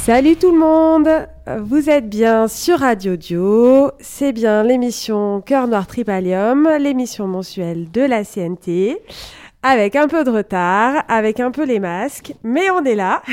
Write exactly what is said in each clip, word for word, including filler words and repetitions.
Salut tout le monde, vous êtes bien sur Radio Dio, c'est bien l'émission Cœur Noir Tripalium, l'émission mensuelle de la C N T, avec un peu de retard, avec un peu les masques, mais on est là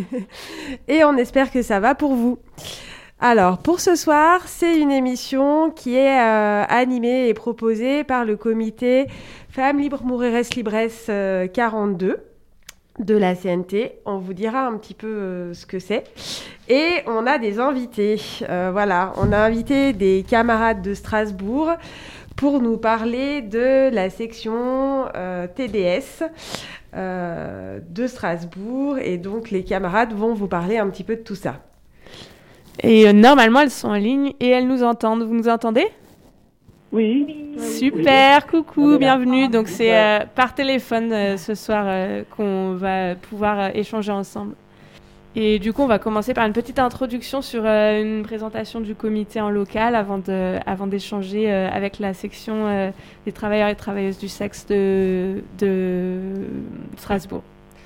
et on espère que ça va pour vous. Alors, pour ce soir, c'est une émission qui est euh, animée et proposée par le comité Femmes Libres Mujeres Libres euh, quarante-deux de la C N T. On vous dira un petit peu euh, ce que c'est. Et on a des invités. Euh, voilà, on a invité des camarades de Strasbourg pour nous parler de la section euh, T D S euh, de Strasbourg. Et donc, les camarades vont vous parler un petit peu de tout ça. Et euh, normalement, elles sont en ligne et elles nous entendent. Vous nous entendez ? Oui. Super, coucou, bienvenue. Donc, c'est euh, par téléphone euh, ce soir euh, qu'on va pouvoir euh, échanger ensemble. Et du coup, on va commencer par une petite introduction sur euh, une présentation du comité en local avant, de, avant d'échanger euh, avec la section euh, des travailleurs et travailleuses du sexe de, de Strasbourg.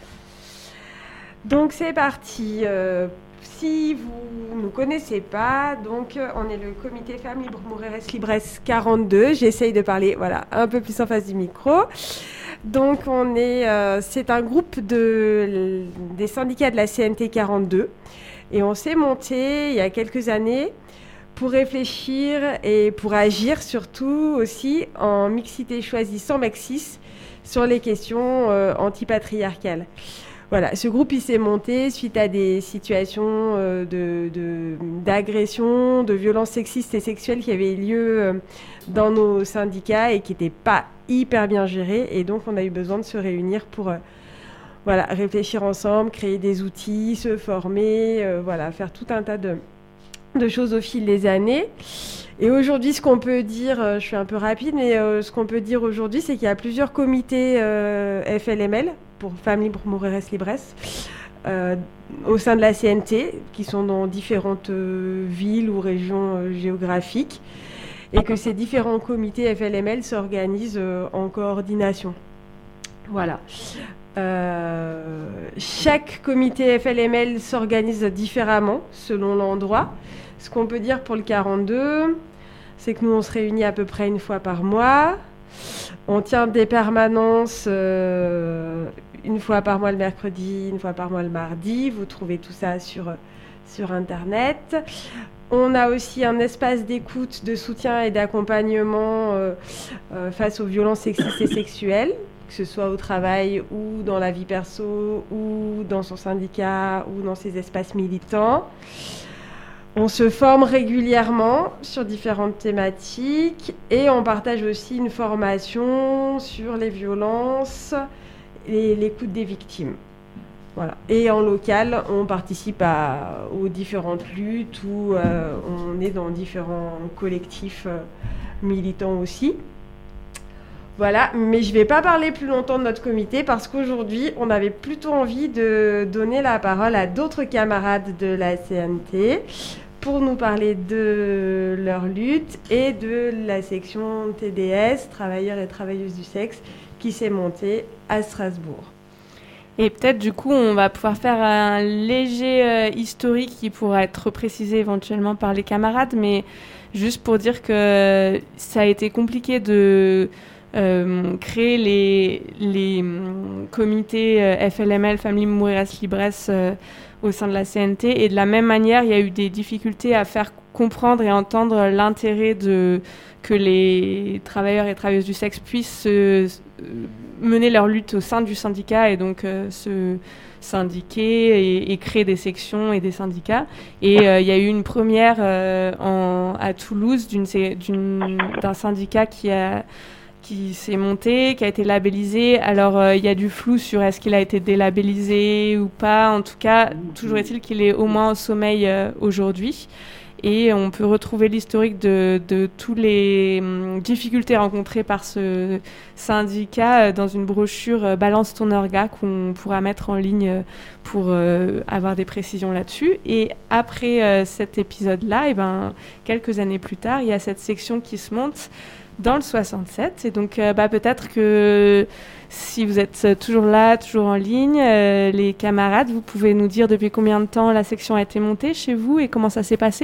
Donc, c'est parti. Euh, si vous ne nous connaissez pas, donc on est le comité Femmes Libres Mujeres Libres quarante-deux. J'essaye de parler voilà, un peu plus en face du micro. Donc, on est, euh, c'est un groupe de, des syndicats de la C N T quarante-deux. Et on s'est monté il y a quelques années pour réfléchir et pour agir surtout aussi en mixité choisie sans Mexis sur les questions euh, antipatriarcales. Voilà, ce groupe il s'est monté suite à des situations euh, de, de, d'agression, de violences sexistes et sexuelles qui avaient eu lieu euh, dans nos syndicats et qui n'étaient pas hyper bien gérées. Et donc, on a eu besoin de se réunir pour euh, voilà, réfléchir ensemble, créer des outils, se former, euh, voilà, faire tout un tas de, de choses au fil des années. Et aujourd'hui, ce qu'on peut dire, euh, je suis un peu rapide, mais euh, ce qu'on peut dire aujourd'hui, c'est qu'il y a plusieurs comités euh, F L M L, pour Femmes Libres Mujeres Libres, euh, au sein de la C N T, qui sont dans différentes euh, villes ou régions euh, géographiques, et que ces différents comités F L M L s'organisent euh, en coordination. Voilà. Euh, chaque comité F L M L s'organise différemment selon l'endroit. Ce qu'on peut dire pour le quarante-deux, c'est que nous, on se réunit à peu près une fois par mois. On tient des permanences euh, une fois par mois le mercredi, une fois par mois le mardi. Vous trouvez tout ça sur, sur Internet. On a aussi un espace d'écoute, de soutien et d'accompagnement euh, euh, face aux violences sexistes et sexuelles, que ce soit au travail ou dans la vie perso ou dans son syndicat ou dans ses espaces militants. On se forme régulièrement sur différentes thématiques et on partage aussi une formation sur les violences et l'écoute des victimes. Voilà. Et en local, on participe à, aux différentes luttes où euh, on est dans différents collectifs euh, militants aussi. Voilà, mais je ne vais pas parler plus longtemps de notre comité parce qu'aujourd'hui, on avait plutôt envie de donner la parole à d'autres camarades de la C N T pour nous parler de leur lutte et de la section T D S, travailleurs et travailleuses du sexe, qui s'est montée à Strasbourg. Et peut-être, du coup, on va pouvoir faire un léger euh, historique qui pourra être précisé éventuellement par les camarades, mais juste pour dire que ça a été compliqué de euh, créer les, les euh, comités euh, F L M L, Femmes Libres Mujeres Libres, euh, au sein de la C N T. Et de la même manière, il y a eu des difficultés à faire comprendre et entendre l'intérêt de que les travailleurs et travailleuses du sexe puissent euh, mener leur lutte au sein du syndicat et donc euh, se syndiquer et, et créer des sections et des syndicats. Et euh, il y a eu une première euh, en, à Toulouse d'une, d'une, d'un syndicat qui a qui s'est monté, qui a été labellisé. Alors, il euh, y a du flou sur est-ce qu'il a été délabellisé ou pas. En tout cas, toujours est-il qu'il est au moins au sommeil euh, aujourd'hui. Et on peut retrouver l'historique de, de toutes les hum, difficultés rencontrées par ce syndicat euh, dans une brochure euh, Balance ton orga qu'on pourra mettre en ligne pour euh, avoir des précisions là-dessus. Et après euh, cet épisode-là, et ben, quelques années plus tard, il y a cette section qui se monte dans le soixante-sept. Et donc, euh, bah, peut-être que si vous êtes toujours là, toujours en ligne, euh, les camarades, vous pouvez nous dire depuis combien de temps la section a été montée chez vous et comment ça s'est passé ?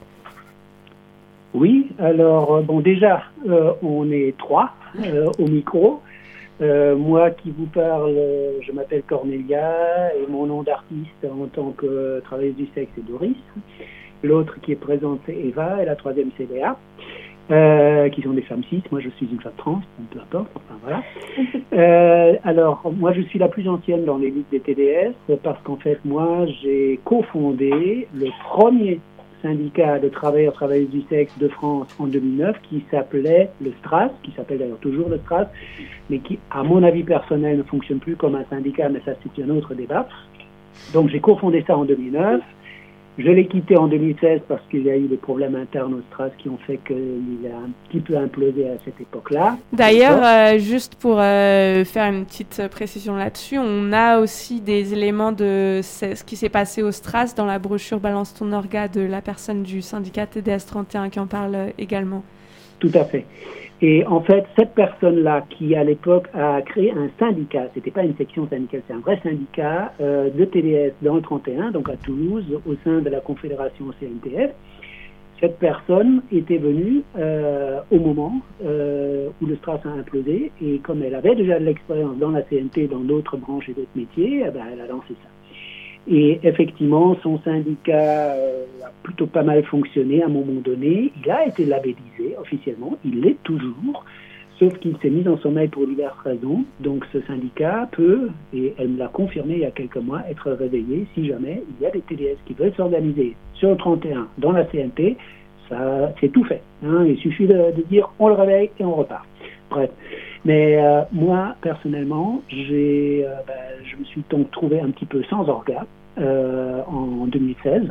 Oui, alors, bon, déjà, euh, on est trois euh, au micro. Euh, moi qui vous parle, je m'appelle Cornelia et mon nom d'artiste en tant que travailleuse du sexe est Doris. L'autre qui est présente c'est Eva et la troisième c'est Léa, euh, qui sont des femmes cis. Moi je suis une femme trans, peu importe, enfin voilà. Euh, alors moi je suis la plus ancienne dans l'élite des T D S parce qu'en fait moi j'ai cofondé le premier syndicat de travailleurs travailleuses du sexe de France en deux mille neuf qui s'appelait le STRAS, qui s'appelle d'ailleurs toujours le STRAS, mais qui, à mon avis personnel, ne fonctionne plus comme un syndicat, mais ça c'est un autre débat. Donc j'ai cofondé ça en deux mille neuf. Je l'ai quitté en deux mille seize parce qu'il y a eu des problèmes internes au STRAS qui ont fait qu'il a un petit peu implosé à cette époque-là. D'ailleurs, euh, juste pour euh, faire une petite précision là-dessus, on a aussi des éléments de ce qui s'est passé au STRAS dans la brochure Balance ton orga de la personne du syndicat T D S trente et un qui en parle également. Tout à fait. Et en fait, cette personne-là qui, à l'époque, a créé un syndicat, c'était pas une section syndicale, c'est un vrai syndicat euh, de T D S dans le trente et un, donc à Toulouse, au sein de la Confédération C N T F. Cette personne était venue euh, au moment euh, où le STRAS a implosé, et comme elle avait déjà de l'expérience dans la C N T, dans d'autres branches et d'autres métiers, eh ben, elle a lancé ça. Et effectivement, son syndicat euh, a plutôt pas mal fonctionné à un moment donné. Il a été labellisé officiellement, il l'est toujours, sauf qu'il s'est mis en sommeil pour diverses raisons. Donc ce syndicat peut, et elle me l'a confirmé il y a quelques mois, être réveillé si jamais il y a des T D S qui veulent s'organiser sur le trente et un dans la C N T. Ça, c'est tout fait. Hein. Il suffit de, de dire on le réveille et on repart. Bref. Mais euh, moi, personnellement, j'ai, euh, ben, je me suis donc trouvé un petit peu sans orga euh, en deux mille seize.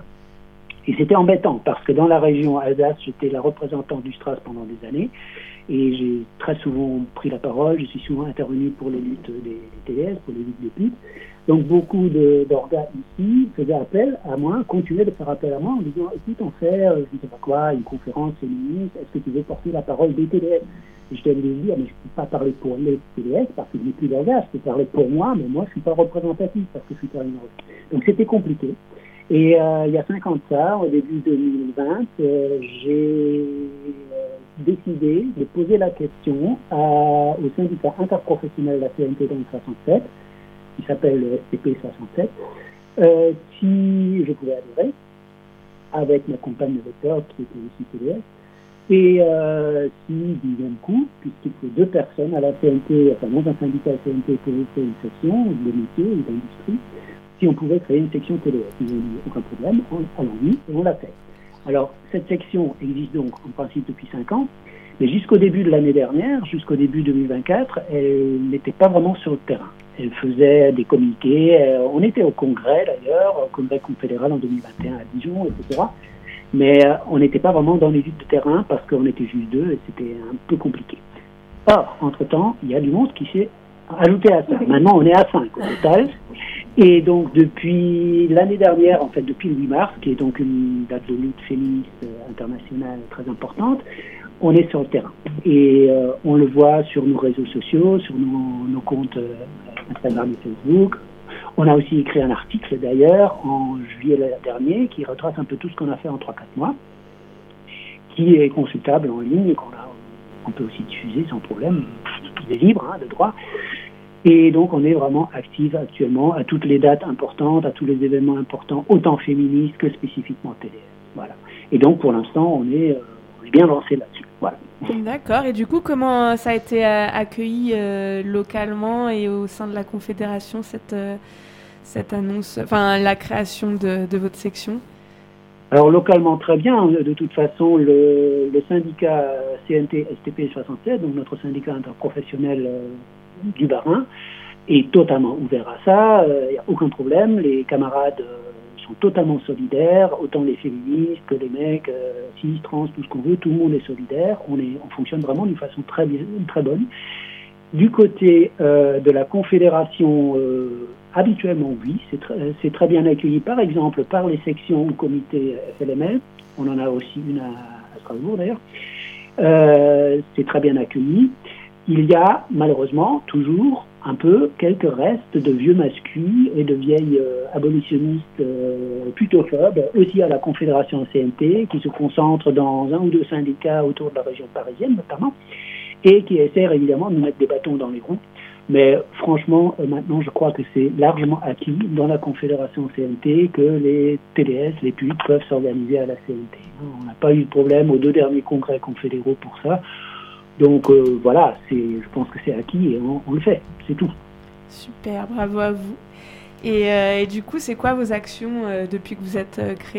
Et c'était embêtant parce que dans la région Alsace, j'étais la représentante du STRAS pendant des années. Et j'ai très souvent pris la parole, je suis souvent intervenu pour les luttes des, des T D S, pour les luttes des putes. Donc beaucoup de, d'orgas ici faisaient appel à moi, continuaient de faire appel à moi en disant « Écoute, on fait, euh, je ne sais pas quoi, une conférence féministe, est-ce que tu veux porter la parole des T D S ?» Et je devais lui dire « Mais je ne peux pas parler pour les T D S parce que je n'ai plus d'orgas, je peux parler pour moi, mais moi je ne suis pas représentatif parce que je suis pas une orga. » Donc c'était compliqué. Et euh, il y a cinq ans de ça, au début deux mille vingt, euh, j'ai euh, décidé de poser la question à, au syndicat interprofessionnel de la C N T dans le soixante-sept, qui s'appelle le S T P soixante-sept, euh, si je pouvais adhérer avec ma compagne de lecteur qui était aussi T D S, et euh, si du même coup, puisqu'il faut deux personnes à la C N T, enfin dans un syndicat C N T pour faire une section de métier ou d'industrie, si on pouvait créer une section T D S. Ils n'ont dit aucun problème, allons-y, et on l'a fait. Alors, cette section existe donc en principe depuis cinq ans, mais jusqu'au début de l'année dernière, jusqu'au début deux mille vingt-quatre, elle n'était pas vraiment sur le terrain. Elle faisait des communiqués, euh, on était au congrès d'ailleurs, au congrès confédéral en deux mille vingt et un à Dijon, et cetera. Mais euh, on n'était pas vraiment dans les luttes de terrain parce qu'on était juste deux et c'était un peu compliqué. Or, entre-temps, il y a du monde qui s'est ajouté à ça. Maintenant, on est à cinq au total. Et donc, depuis l'année dernière, en fait, depuis le huit mars, qui est donc une date de lutte féministe internationale très importante, on est sur le terrain. Et euh, on le voit sur nos réseaux sociaux, sur nos, nos comptes euh, Instagram et Facebook. On a aussi écrit un article, d'ailleurs, en juillet dernier, qui retrace un peu tout ce qu'on a fait en trois quatre mois, qui est consultable en ligne et qu'on a, on peut aussi diffuser sans problème. Il est libre, hein, de droit. Et donc, on est vraiment active actuellement à toutes les dates importantes, à tous les événements importants, autant féministes que spécifiquement T D S. Voilà. Et donc, pour l'instant, on est, euh, on est bien lancé là-dessus. Voilà. D'accord. Et du coup, comment ça a été euh, accueilli euh, localement et au sein de la Confédération, cette, euh, cette annonce, enfin, la création de, de votre section ? Alors, localement, très bien. De toute façon, le, le syndicat C N T S T P soixante-sept, donc notre syndicat interprofessionnel euh, du Bas-Rhin, est totalement ouvert à ça. Il euh, n'y a aucun problème. Les camarades euh, sont totalement solidaires, autant les féministes que les mecs, euh, cis, trans, tout ce qu'on veut, tout le monde est solidaire. On, est, on fonctionne vraiment d'une façon très, bien, très bonne. Du côté euh, de la Confédération, euh, habituellement, oui, c'est très, c'est très bien accueilli, par exemple, par les sections ou comités F L M L. On en a aussi une à, à Strasbourg, d'ailleurs. Euh, c'est très bien accueilli. Il y a malheureusement toujours un peu quelques restes de vieux mascus et de vieilles euh, abolitionnistes euh, putophobes, aussi à la Confédération C N T, qui se concentrent dans un ou deux syndicats autour de la région parisienne notamment, et qui essaient évidemment de nous mettre des bâtons dans les roues. Mais franchement, euh, maintenant, je crois que c'est largement acquis dans la Confédération C N T que les T D S, les P U D, peuvent s'organiser à la C N T. On n'a pas eu de problème aux deux derniers congrès confédéraux pour ça. Donc euh, voilà, c'est, je pense que c'est acquis et on, on le fait, c'est tout. Super, bravo à vous. Et, euh, et du coup, c'est quoi vos actions euh, depuis que vous êtes euh, créé ?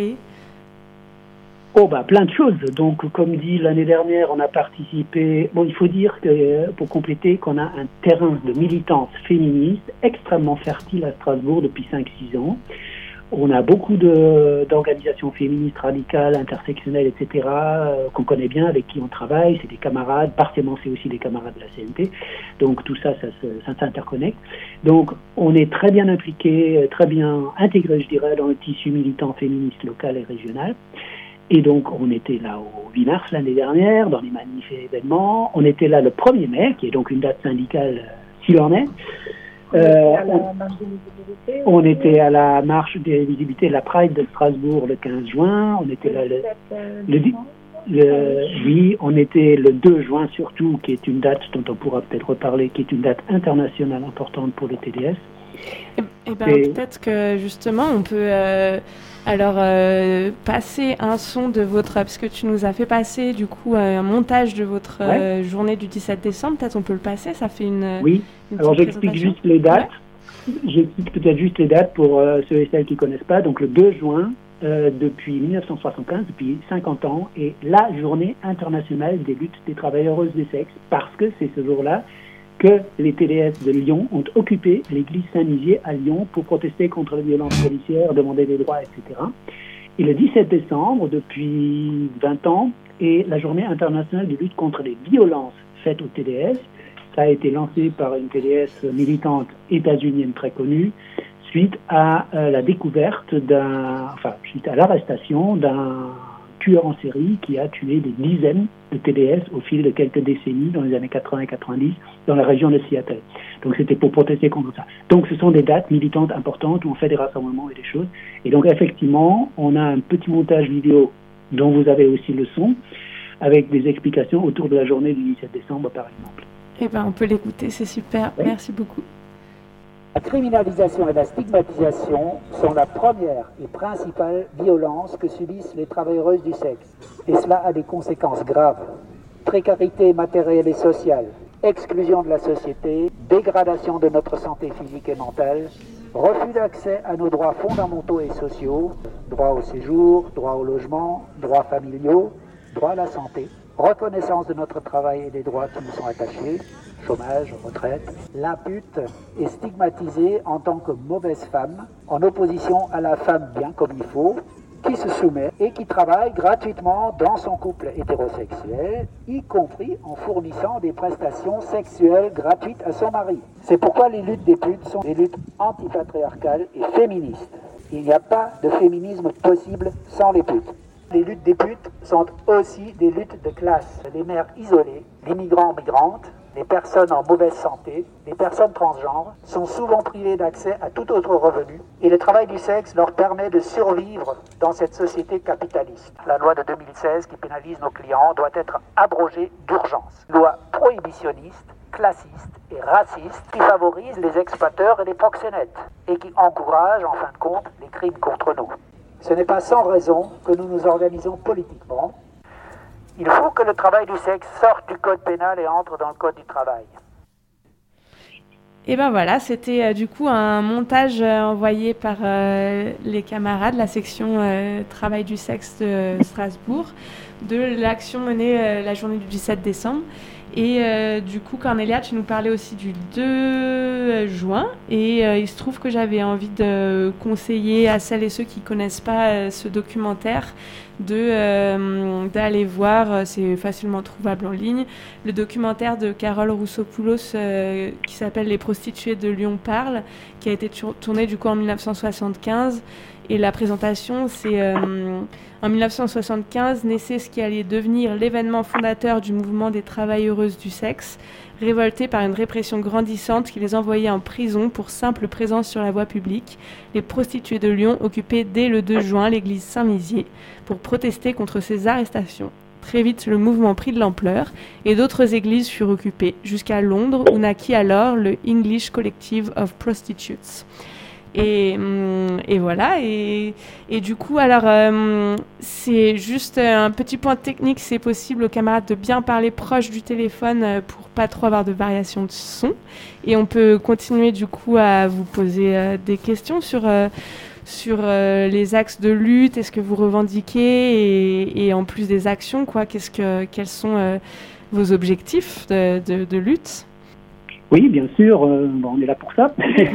Oh bah plein de choses. Donc comme dit l'année dernière, on a participé. Bon, il faut dire que pour compléter qu'on a un terrain de militance féministe extrêmement fertile à Strasbourg depuis cinq six ans. On a beaucoup de, d'organisations féministes radicales, intersectionnelles, et cetera, euh, qu'on connaît bien, avec qui on travaille. C'est des camarades, partiellement c'est aussi des camarades de la C N T. Donc tout ça, ça, ça, ça s'interconnecte. Donc on est très bien impliqué, très bien intégré, je dirais, dans le tissu militant féministe local et régional. Et donc on était là au huit mars l'année dernière, dans les manifs et événements. On était là le premier mai, qui est donc une date syndicale, euh, s'il en est. Euh, on, on était à la marche des visibilités, la Pride de Strasbourg le quinze juin. On était là le, le, le, oui, on était le deux juin surtout, qui est une date dont on pourra peut-être reparler, qui est une date internationale importante pour les T D S. Et, et ben et, peut-être que justement on peut euh, alors euh, passer un son de votre, parce que tu nous as fait passer du coup un montage de votre ouais. euh, journée du dix-sept décembre. Peut-être on peut le passer, ça fait une. Oui. Une alors j'explique juste les dates. Ouais. J'explique peut-être juste les dates pour euh, ceux et celles qui connaissent pas. Donc le deux juin, euh, depuis dix-neuf cent soixante-quinze, depuis cinquante ans, est la journée internationale des luttes des travailleuses du sexe, parce que c'est ce jour-là que les T D S de Lyon ont occupé l'église Saint-Nizier à Lyon pour protester contre les violences policières, demander des droits, et cetera. Et le dix-sept décembre, depuis vingt ans, est la journée internationale de lutte contre les violences faites aux T D S. Ça a été lancé par une T D S militante états-unienne très connue, suite à euh, la découverte d'un, enfin, suite à l'arrestation d'un tueur en série qui a tué des dizaines de T D S au fil de quelques décennies, dans les années quatre-vingts et quatre-vingt-dix, dans la région de Seattle. Donc c'était pour protester contre ça. Donc ce sont des dates militantes importantes où on fait des rassemblements et des choses. Et donc effectivement, on a un petit montage vidéo dont vous avez aussi le son, avec des explications autour de la journée du dix-sept décembre, par exemple. Eh bien, on peut l'écouter, c'est super. Oui. Merci beaucoup. La criminalisation et la stigmatisation sont la première et principale violence que subissent les travailleuses du sexe. Et cela a des conséquences graves. Précarité matérielle et sociale, exclusion de la société, dégradation de notre santé physique et mentale, refus d'accès à nos droits fondamentaux et sociaux, droit au séjour, droit au logement, droits familiaux, droit à la santé, reconnaissance de notre travail et des droits qui nous sont attachés, chômage, retraite. L'impute est stigmatisée en tant que mauvaise femme, en opposition à la femme bien comme il faut, qui se soumet et qui travaille gratuitement dans son couple hétérosexuel, y compris en fournissant des prestations sexuelles gratuites à son mari. C'est pourquoi les luttes des putes sont des luttes antipatriarcales et féministes. Il n'y a pas de féminisme possible sans les putes. Les luttes des putes sont aussi des luttes de classe. Les mères isolées, les migrants, migrantes, les personnes en mauvaise santé, les personnes transgenres sont souvent privées d'accès à tout autre revenu et le travail du sexe leur permet de survivre dans cette société capitaliste. La loi de deux mille seize qui pénalise nos clients doit être abrogée d'urgence. Loi prohibitionniste, classiste et raciste qui favorise les exploiteurs et les proxénètes et qui encourage en fin de compte les crimes contre nous. Ce n'est pas sans raison que nous nous organisons politiquement. Il faut que le travail du sexe sorte du code pénal et entre dans le code du travail. Et ben voilà, c'était euh, du coup un montage euh, envoyé par euh, les camarades, la section euh, travail du sexe de Strasbourg, de l'action menée euh, la journée du dix-sept décembre. Et euh, du coup, Cornélia, tu nous parlais aussi du deux juin. Et euh, il se trouve que j'avais envie de conseiller à celles et ceux qui ne connaissent pas euh, ce documentaire de, euh, d'aller voir, c'est facilement trouvable en ligne, le documentaire de Carole Roussopoulos euh, qui s'appelle « Les prostituées de Lyon parlent », qui a été tourné du coup en dix-neuf cent soixante-quinze Et la présentation, c'est euh, en dix-neuf cent soixante-quinze, naissait ce qui allait devenir l'événement fondateur du mouvement des travailleuses du sexe, révoltées par une répression grandissante qui les envoyait en prison pour simple présence sur la voie publique. Les prostituées de Lyon occupaient dès le deux juin l'église Saint-Mizier pour protester contre ces arrestations. Très vite, le mouvement prit de l'ampleur et d'autres églises furent occupées, jusqu'à Londres où naquit alors le English Collective of Prostitutes. Et, et voilà, et, et du coup, alors, euh, c'est juste un petit point technique, c'est possible aux camarades de bien parler proche du téléphone pour pas trop avoir de variation de son. Et on peut continuer du coup à vous poser euh, des questions sur, euh, sur euh, les axes de lutte, est-ce que vous revendiquez, et, et en plus des actions, quoi, qu'est-ce que, quels sont euh, vos objectifs de, de, de lutte ? Oui, bien sûr, euh, bon, on est là pour ça.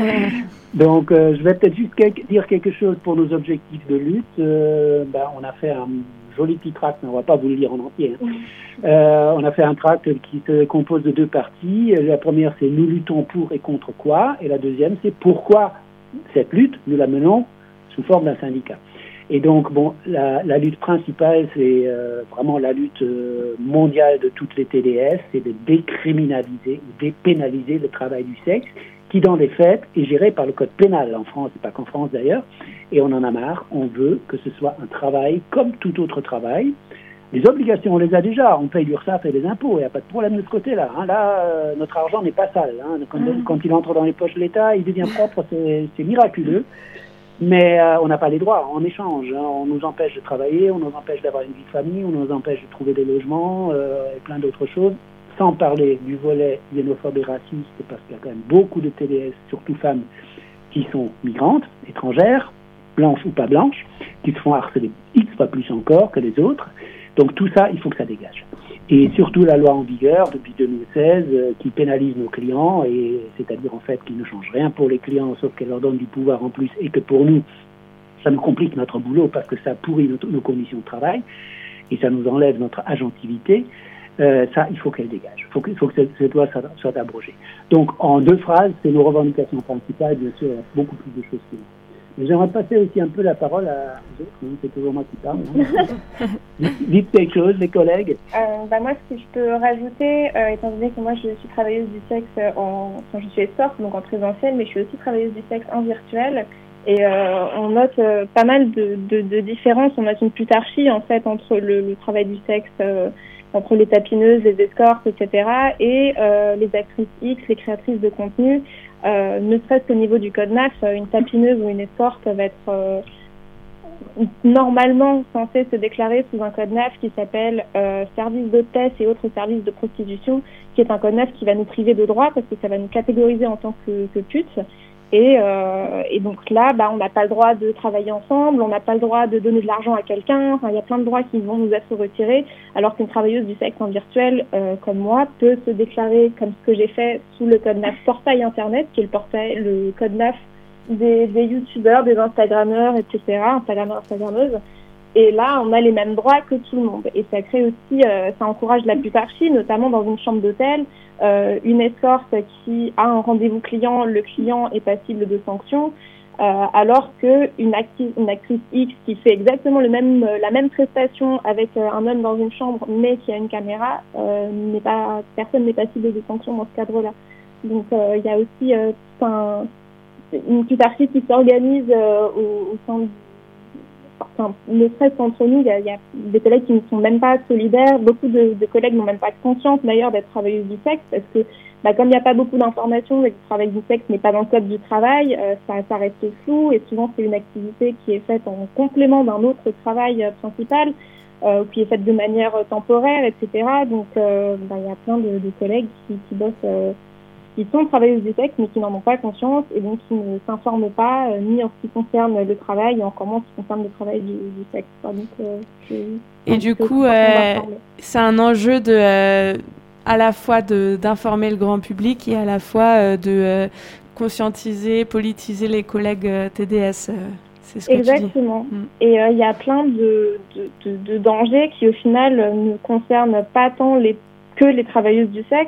Donc, euh, je vais peut-être juste quelque, dire quelque chose pour nos objectifs de lutte. Euh, ben, on a fait un joli petit tract, mais on ne va pas vous le lire en entier. Hein. Euh, on a fait un tract qui se compose de deux parties. La première, c'est « Nous luttons pour et contre quoi ?» et la deuxième, c'est « Pourquoi cette lutte, nous la menons sous forme d'un syndicat ?» Et donc, bon, la, la lutte principale, c'est euh, vraiment la lutte euh, mondiale de toutes les T D S, c'est de décriminaliser ou dépénaliser le travail du sexe, qui dans les faits est géré par le code pénal en France, et pas qu'en France d'ailleurs, et on en a marre, on veut que ce soit un travail comme tout autre travail. Les obligations, on les a déjà, on paye l'URSSAF et les impôts, il n'y a pas de problème de ce côté-là. Hein. Là, euh, notre argent n'est pas sale. Hein. Quand, mmh. quand il entre dans les poches de l'État, il devient propre, c'est, c'est miraculeux. Mais euh, on n'a pas les droits en échange. Hein. On nous empêche de travailler, on nous empêche d'avoir une vie de famille, on nous empêche de trouver des logements euh, et plein d'autres choses. Sans parler du volet xénophobe et raciste, parce qu'il y a quand même beaucoup de T D S, surtout femmes, qui sont migrantes, étrangères, blanches ou pas blanches, qui se font harceler X fois plus encore que les autres. Donc tout ça, il faut que ça dégage. Et surtout la loi en vigueur depuis deux mille seize euh, qui pénalise nos clients, et c'est-à-dire en fait qui ne change rien pour les clients, sauf qu'elle leur donne du pouvoir en plus, et que pour nous, ça nous complique notre boulot parce que ça pourrit notre, nos conditions de travail, et ça nous enlève notre agentivité. Euh, ça, il faut qu'elle dégage. Il faut que, il faut que cette, cette loi soit, soit abrogée. Donc, en deux phrases, c'est nos revendications principales, bien sûr, il y a beaucoup plus de choses qui vont. Mais j'aimerais passer aussi un peu la parole à, aux autres, hein, c'est toujours moi qui parle. Hein. Dites quelque chose, les collègues. Euh, bah moi, ce que je peux rajouter, euh, étant donné que moi, je suis travailleuse du sexe, en, enfin, je suis escorte, donc en présentiel, mais je suis aussi travailleuse du sexe en virtuel. Et euh, on note euh, pas mal de, de, de différences. On note une plutarchie, en fait, entre le, le travail du sexe, euh, entre les tapineuses, les escortes, et cetera, et euh, les actrices X, les créatrices de contenu. Euh, ne serait-ce qu'au niveau du code N A F, une tapineuse ou une escorte va être euh, normalement censée se déclarer sous un code N A F qui s'appelle euh, service d'hôtesse et autres services de prostitution, qui est un code N A F qui va nous priver de droits parce que ça va nous catégoriser en tant que, que pute. Et, euh, et donc là, bah, on n'a pas le droit de travailler ensemble, on n'a pas le droit de donner de l'argent à quelqu'un. Enfin, il y a plein de droits qui vont nous être retirés, alors qu'une travailleuse du sexe en virtuel, euh, comme moi, peut se déclarer, comme ce que j'ai fait, sous le code N A F portail internet, qui est le portail, le code N A F des, des youtubeurs, des instagrammeurs, et cetera, instagrammeurs, instagrammeuses. Et là, on a les mêmes droits que tout le monde. Et ça crée aussi, euh, ça encourage la plutarchie, notamment dans une chambre d'hôtel. Euh, une escorte qui a un rendez-vous client, le client est passible de sanctions, euh, alors que une, acti- une actrice X qui fait exactement le même, euh, la même prestation avec euh, un homme dans une chambre, mais qui a une caméra, euh, n'est pas, personne n'est passible de sanctions dans ce cadre-là. Donc, euh, il y a aussi euh, un, une plutarchie qui s'organise euh, au, au sein de Enfin, ne serait-ce qu'entre nous, il y, a, il y a des collègues qui ne sont même pas solidaires. Beaucoup de, de collègues n'ont même pas conscience d'ailleurs d'être travailleuses du sexe parce que bah, comme il n'y a pas beaucoup d'informations et que le travail du sexe n'est pas dans le code du travail, euh, ça, ça reste flou et souvent c'est une activité qui est faite en complément d'un autre travail euh, principal, euh, qui est faite de manière euh, temporaire, et cetera. Donc euh, bah, il y a plein de, de collègues qui, qui bossent euh, qui sont travailleuses du sexe mais qui n'en ont pas conscience et donc qui ne s'informent pas euh, ni en ce qui concerne le travail et encore moins en ce qui concerne le travail du, du sexe. Enfin, donc, euh, je, et du coup, euh, c'est un enjeu de, euh, à la fois de, d'informer le grand public et à la fois euh, de euh, conscientiser, politiser les collègues euh, T D S. Euh, c'est ce que Exactement. Tu dis. Mm. Et il euh, y a plein de, de, de, de dangers qui au final ne concernent pas tant les, que les travailleuses du sexe.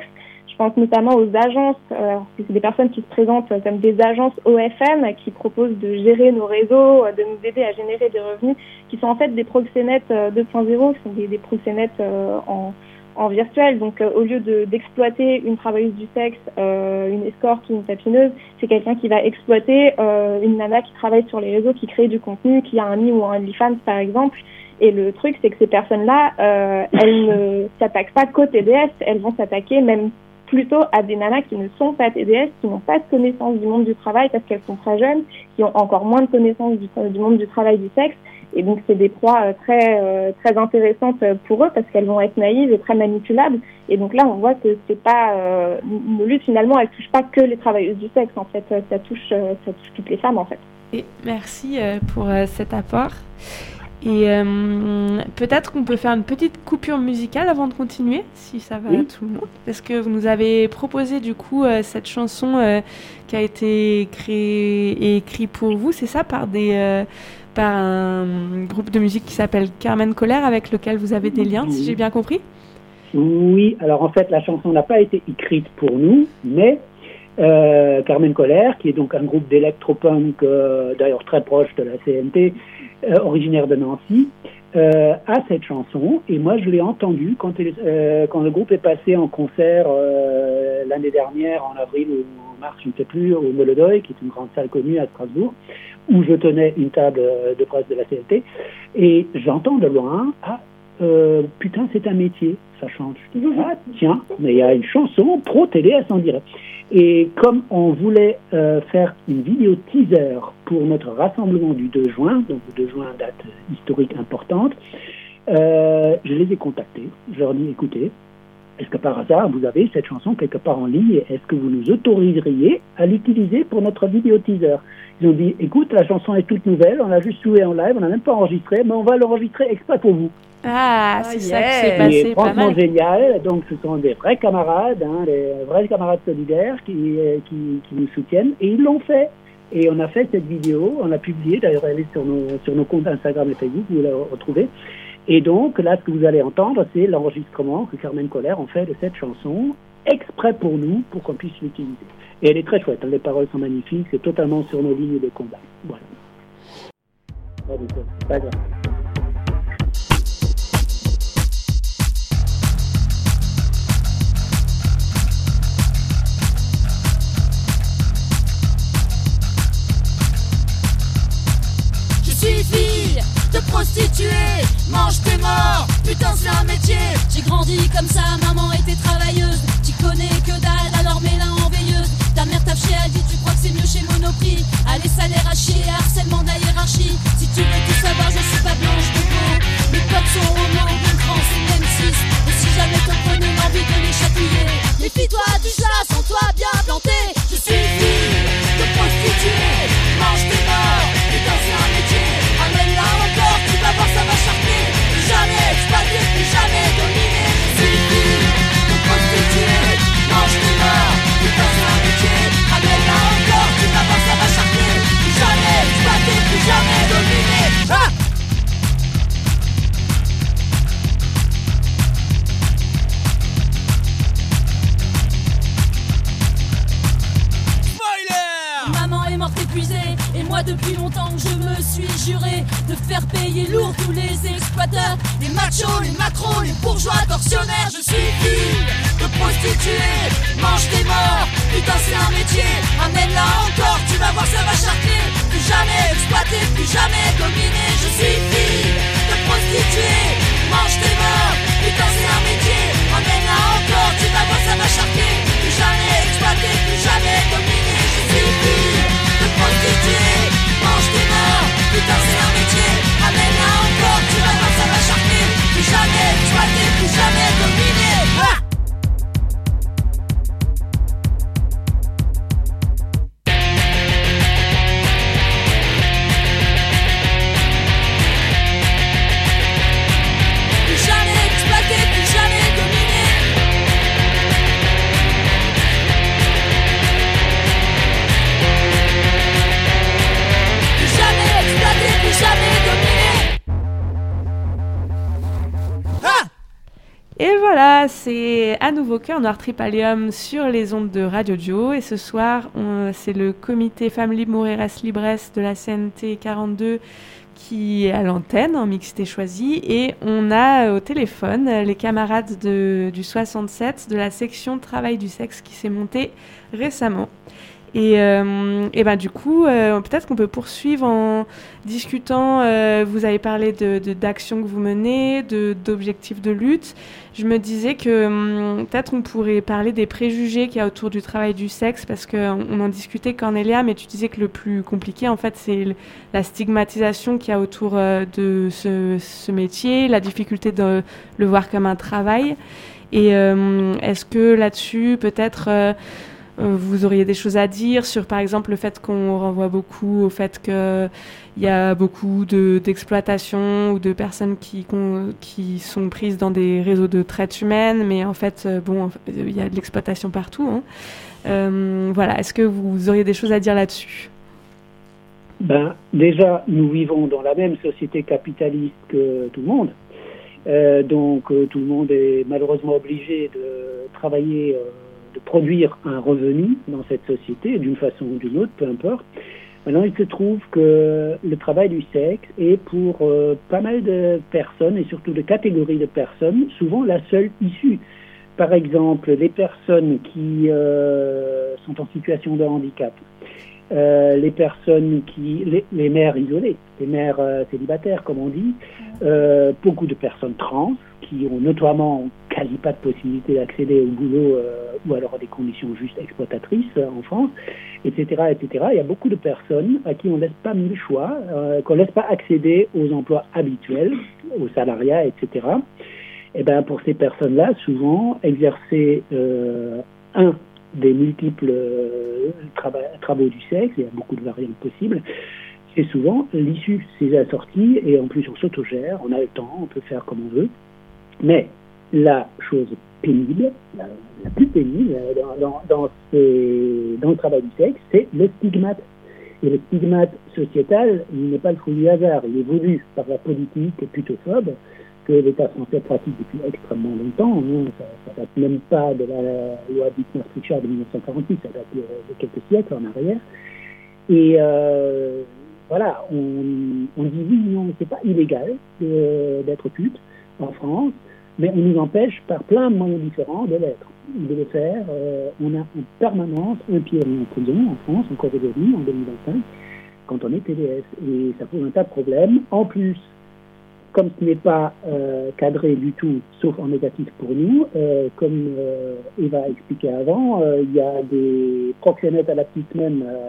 Je pense notamment aux agences, euh, c'est des personnes qui se présentent comme des agences O F M qui proposent de gérer nos réseaux, de nous aider à générer des revenus, qui sont en fait des proxénètes deux point zéro, qui sont des, des proxénètes euh, en, en virtuel. Donc euh, au lieu de, d'exploiter une travailleuse du sexe, euh, une escorte ou une tapineuse, c'est quelqu'un qui va exploiter euh, une nana qui travaille sur les réseaux, qui crée du contenu, qui a un Mi ou un OnlyFans par exemple. Et le truc, c'est que ces personnes-là, euh, elles ne s'attaquent pas qu'aux T D S, elles vont s'attaquer même plutôt à des nanas qui ne sont pas T D S, qui n'ont pas de connaissance du monde du travail parce qu'elles sont très jeunes, qui ont encore moins de connaissance du, du monde du travail du sexe. Et donc, c'est des proies euh, très euh, très intéressantes pour eux parce qu'elles vont être naïves et très manipulables. Et donc là, on voit que c'est pas euh, une lutte, finalement, elle touche pas que les travailleuses du sexe. En fait, ça touche euh, ça touche toutes les femmes, en fait. Et merci euh, pour euh, cet apport. Et euh, peut-être qu'on peut faire une petite coupure musicale avant de continuer, si ça va oui. à tout le monde. Parce que vous nous avez proposé du coup euh, cette chanson euh, qui a été créée et écrite pour vous, c'est ça, par, des, euh, par un groupe de musique qui s'appelle Carmen Colère, avec lequel vous avez des liens, oui. si j'ai bien compris. Oui, alors en fait la chanson n'a pas été écrite pour nous, mais euh, Carmen Colère, qui est donc un groupe d'électropunk, euh, d'ailleurs très proche de la C N T, Euh, originaire de Nancy, euh, à cette chanson, et moi je l'ai entendue quand, elle, euh, quand le groupe est passé en concert euh, l'année dernière, en avril ou en mars, je ne sais plus, au Molodoy, qui est une grande salle connue à Strasbourg, où je tenais une table de presse de la C N T, et j'entends de loin, ah, euh, putain, c'est un métier, ça change. Je dis, ah, tiens, mais il y a une chanson pro-T D S en direct. Et comme on voulait euh, faire une vidéo teaser pour notre rassemblement du deux juin, donc le deux juin, date historique importante, euh, je les ai contactés. Je leur ai dit, écoutez, est-ce que par hasard vous avez cette chanson quelque part en ligne et est-ce que vous nous autoriseriez à l'utiliser pour notre vidéo teaser? Ils ont dit, écoute, la chanson est toute nouvelle, on l'a juste jouée en live, on n'a même pas enregistré, mais on va l'enregistrer exprès pour vous. Ah, c'est oh, yeah. ça qui s'est passé, c'est franchement pas mal. génial. Donc, ce sont des vrais camarades, hein, des vrais camarades solidaires qui, qui, qui nous soutiennent. Et ils l'ont fait. Et on a fait cette vidéo, on l'a publiée. D'ailleurs, elle est sur nos, sur nos comptes Instagram et Facebook, vous la retrouvez. Et donc, là, ce que vous allez entendre, c'est l'enregistrement que Carmen Colère ont fait de cette chanson, exprès pour nous, pour qu'on puisse l'utiliser. Et elle est très chouette, hein, les paroles sont magnifiques, c'est totalement sur nos lignes de combat. Voilà. C'est pas grave. Prostituée, mange tes morts, putain c'est un métier. J'ai grandi comme ça, maman était travailleuse. Tu connais que dalle, alors mets-la en veilleuse. Ta mère t'a chier, elle dit tu crois que c'est mieux chez Monoprix. Allez salaire à chier, harcèlement de la hiérarchie. Si tu veux tout savoir, je suis pas blanche de peau. Mes potes sont homo, bien trans et même six. Et si jamais te prenais l'envie de les chatouiller, méfie-toi du chat, sans toi bien planté. Je suis fille de prostituée, mange tes morts, putain c'est un métier. Amène-la encore, tu vas voir ça va charper. Plus jamais exploité, plus jamais dominé. Je suis fille de prostituée, mange tes morts, putain c'est un métier. Amène-la encore, tu vas voir ça va charper. Plus jamais exploité, plus jamais dominé. Ah! Épuisé, et moi depuis longtemps je me suis juré de faire payer lourd tous les exploiteurs, les machos, les macros, les bourgeois tortionnaires. Je suis fille de prostituée, mange tes morts, putain c'est un métier. Amène-la encore, tu vas voir ça va charcler. Plus jamais exploité, plus jamais dominé. Je suis fille de prostituée, mange tes morts, putain c'est un métier. Amène-la encore, tu vas voir ça va charcler. Plus jamais exploité, plus jamais dominé. Je suis fille de prostituée, mange tes morts, putain c'est un métier. Amène-la encore, tu vas voir ça va charcler. Plus jamais exploité, plus jamais dominé. Ah! voilà, c'est à nouveau Cœur Noir Tripalium sur les ondes de Radio Dio. Et ce soir, on, c'est le comité Femmes Libres Mourir Libres de la C N T quarante-deux qui est à l'antenne en mixité choisie. Et on a au téléphone les camarades de, du soixante-sept de la section Travail du sexe qui s'est montée récemment. Et, euh, et ben du coup, euh, peut-être qu'on peut poursuivre en discutant. Euh, vous avez parlé de, de, d'actions que vous menez, de, d'objectifs de lutte. Je me disais que hum, peut-être on pourrait parler des préjugés qu'il y a autour du travail du sexe, parce qu'on on en discutait, Cornélia, mais tu disais que le plus compliqué, en fait, c'est le, la stigmatisation qu'il y a autour euh, de ce, ce métier, la difficulté de le voir comme un travail. Et euh, est-ce que là-dessus, peut-être... Euh, vous auriez des choses à dire sur, par exemple, le fait qu'on renvoie beaucoup au fait qu'il y a beaucoup de, d'exploitation ou de personnes qui, qui sont prises dans des réseaux de traite humaine, mais en fait, bon, il y a de l'exploitation partout. Hein. Euh, voilà, est-ce que vous auriez des choses à dire là-dessus ? Ben, déjà, nous vivons dans la même société capitaliste que tout le monde. Euh, donc, euh, tout le monde est malheureusement obligé de travailler... Euh, de produire un revenu dans cette société, d'une façon ou d'une autre, peu importe. Maintenant, il se trouve que le travail du sexe est pour euh, pas mal de personnes, et surtout de catégories de personnes, souvent la seule issue. Par exemple, les personnes qui euh, sont en situation de handicap, euh, les personnes qui... les, les mères isolées, les mères euh, célibataires, comme on dit, euh, beaucoup de personnes trans, qui ont notoirement quasi pas de possibilité d'accéder au boulot euh, ou alors à des conditions juste exploitatrices euh, en France, et cetera, et cetera. Il y a beaucoup de personnes à qui on laisse pas mille choix, euh, qu'on laisse pas accéder aux emplois habituels, au salariat, et cetera. Et ben pour ces personnes-là, souvent exercer euh, un des multiples euh, trava- travaux du sexe, il y a beaucoup de variantes possibles. C'est souvent l'issue, c'est assorti, et en plus on s'autogère, on a le temps, on peut faire comme on veut. Mais la chose pénible, la, la plus pénible dans, dans, dans, ces, dans le travail du sexe, c'est le stigmate. Et le stigmate sociétal, il n'est pas le fruit du hasard, il est voulu par la politique putophobe que l'État français pratique depuis extrêmement longtemps. Hein. Ça, ça date même pas de la loi Dittmar-Pritchard de dix-neuf cent quarante-six, ça date de, de quelques siècles en arrière. Et euh, voilà, on, on dit oui, non, c'est pas illégal de, d'être pute en France, mais on nous empêche par plein de moyens différents de l'être, de le faire. Euh, on a en permanence un pied en prison en France, encore aujourd'hui, en deux mille vingt-cinq, quand on est T D S. Et ça pose un tas de problèmes. En plus, comme ce n'est pas euh, cadré du tout, sauf en négatif pour nous, euh, comme euh, Eva expliquait avant, euh, il y a des proxénètes à la petite semaine euh,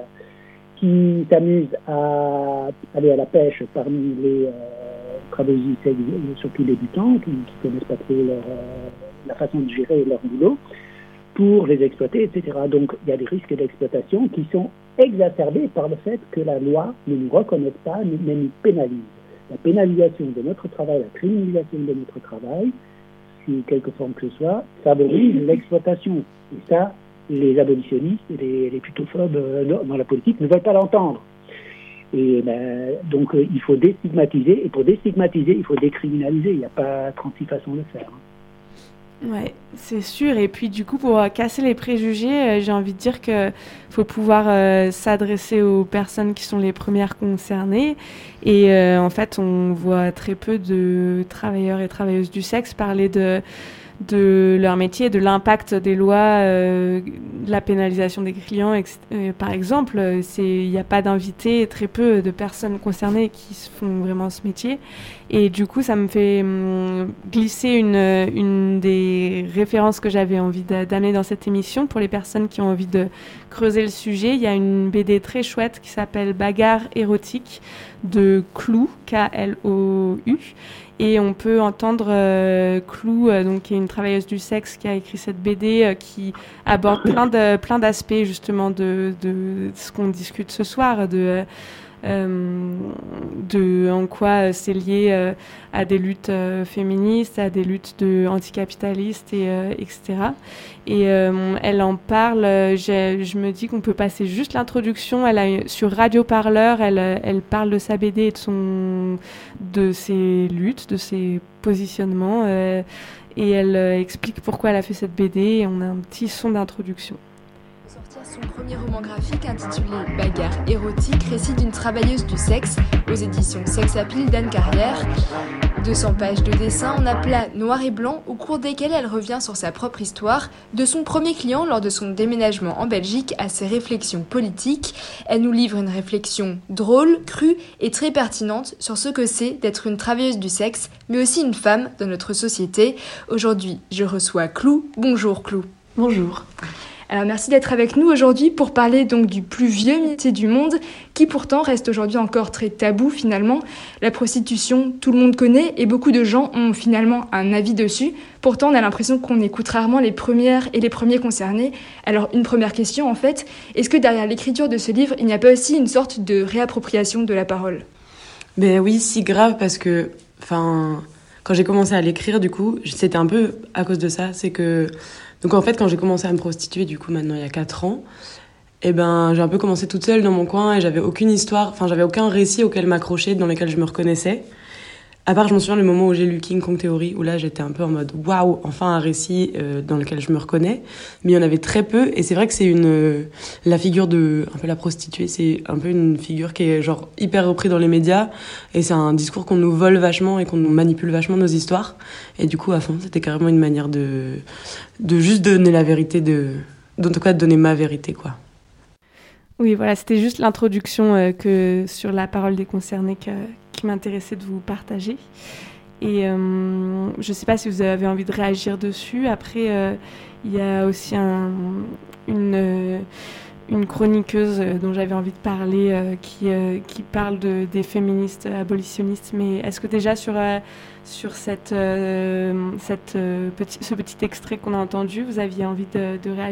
qui s'amusent à aller à la pêche parmi les... Euh, travailleurs surtout débutants, qui ne connaissent pas trop leur, euh, la façon de gérer leur boulot, pour les exploiter, et cetera. Donc il y a des risques d'exploitation qui sont exacerbés par le fait que la loi ne nous reconnaît pas, mais nous pénalise. La pénalisation de notre travail, la criminalisation de notre travail, sous quelque forme que ce soit, favorise l'exploitation. Et ça, les abolitionnistes et les, les putophobes euh, dans la politique ne veulent pas l'entendre. Et ben, donc euh, il faut déstigmatiser, et pour déstigmatiser, il faut décriminaliser. Il n'y a pas trente-six façons de le faire. Ouais, c'est sûr. Et puis du coup, pour euh, casser les préjugés, euh, j'ai envie de dire qu'il faut pouvoir euh, s'adresser aux personnes qui sont les premières concernées. Et euh, en fait, on voit très peu de travailleurs et travailleuses du sexe parler de de leur métier, de l'impact des lois, euh, de la pénalisation des clients, et cetera. Euh, par exemple, il n'y a pas d'invités, très peu de personnes concernées qui font vraiment ce métier. Et du coup, ça me fait hum, glisser une, une des références que j'avais envie d'amener dans cette émission pour les personnes qui ont envie de creuser le sujet. Il y a une B D très chouette qui s'appelle Bagarre érotique de Clou, K L O U. Et on peut entendre euh, Clou, euh, donc, qui est une travailleuse du sexe qui a écrit cette B D euh, qui aborde plein de plein d'aspects justement de, de ce qu'on discute ce soir, de euh, de en quoi c'est lié euh, à des luttes euh, féministes, à des luttes de anticapitalistes, et, euh, et cetera. Et euh, elle en parle, euh, je me dis qu'on peut passer juste l'introduction. Elle a, sur Radio Parleur, elle, elle parle de sa B D et de, son, de ses luttes, de ses positionnements, euh, et elle euh, explique pourquoi elle a fait cette B D, et on a un petit son d'introduction. Son premier roman graphique intitulé Bagarre érotique, récit d'une travailleuse du sexe, aux éditions Sex Appeal d'Anne Carrière. deux cents pages de dessins en aplat noir et blanc, au cours desquels elle revient sur sa propre histoire, de son premier client lors de son déménagement en Belgique à ses réflexions politiques. Elle nous livre une réflexion drôle, crue et très pertinente sur ce que c'est d'être une travailleuse du sexe, mais aussi une femme dans notre société. Aujourd'hui, je reçois Clou. Bonjour Clou. Bonjour. Alors merci d'être avec nous aujourd'hui pour parler donc du plus vieux métier du monde, qui pourtant reste aujourd'hui encore très tabou finalement. La prostitution, tout le monde connaît et beaucoup de gens ont finalement un avis dessus. Pourtant, on a l'impression qu'on écoute rarement les premières et les premiers concernés. Alors une première question en fait, est-ce que derrière l'écriture de ce livre, il n'y a pas aussi une sorte de réappropriation de la parole ? Ben oui, si grave, parce que enfin, quand j'ai commencé à l'écrire, du coup, c'était un peu à cause de ça, c'est que donc en fait, quand j'ai commencé à me prostituer, du coup, maintenant, il y a quatre ans, eh ben, j'ai un peu commencé toute seule dans mon coin et j'avais aucune histoire, enfin, j'avais aucun récit auquel m'accrocher, dans lequel je me reconnaissais. À part, je me souviens le moment où j'ai lu King Kong Theory, où là, j'étais un peu en mode « waouh, enfin un récit euh, dans lequel je me reconnais ». Mais il y en avait très peu et c'est vrai que c'est une... Euh, la figure de... un peu la prostituée, c'est un peu une figure qui est genre hyper reprise dans les médias et c'est un discours qu'on nous vole vachement et qu'on nous manipule vachement nos histoires. Et du coup, à fond, c'était carrément une manière de, de juste donner la vérité, de... en tout cas, de donner ma vérité, quoi. Oui, voilà, c'était juste l'introduction euh, que sur la parole des concernés que, qui m'intéressait de vous partager. Et euh, je ne sais pas si vous avez envie de réagir dessus. Après, euh, il y a aussi un, une, euh, une chroniqueuse dont j'avais envie de parler euh, qui, euh, qui parle de, des féministes abolitionnistes. Mais est-ce que déjà sur, euh, sur cette, euh, cette, euh, petit, ce petit extrait qu'on a entendu, vous aviez envie de, de réagir ?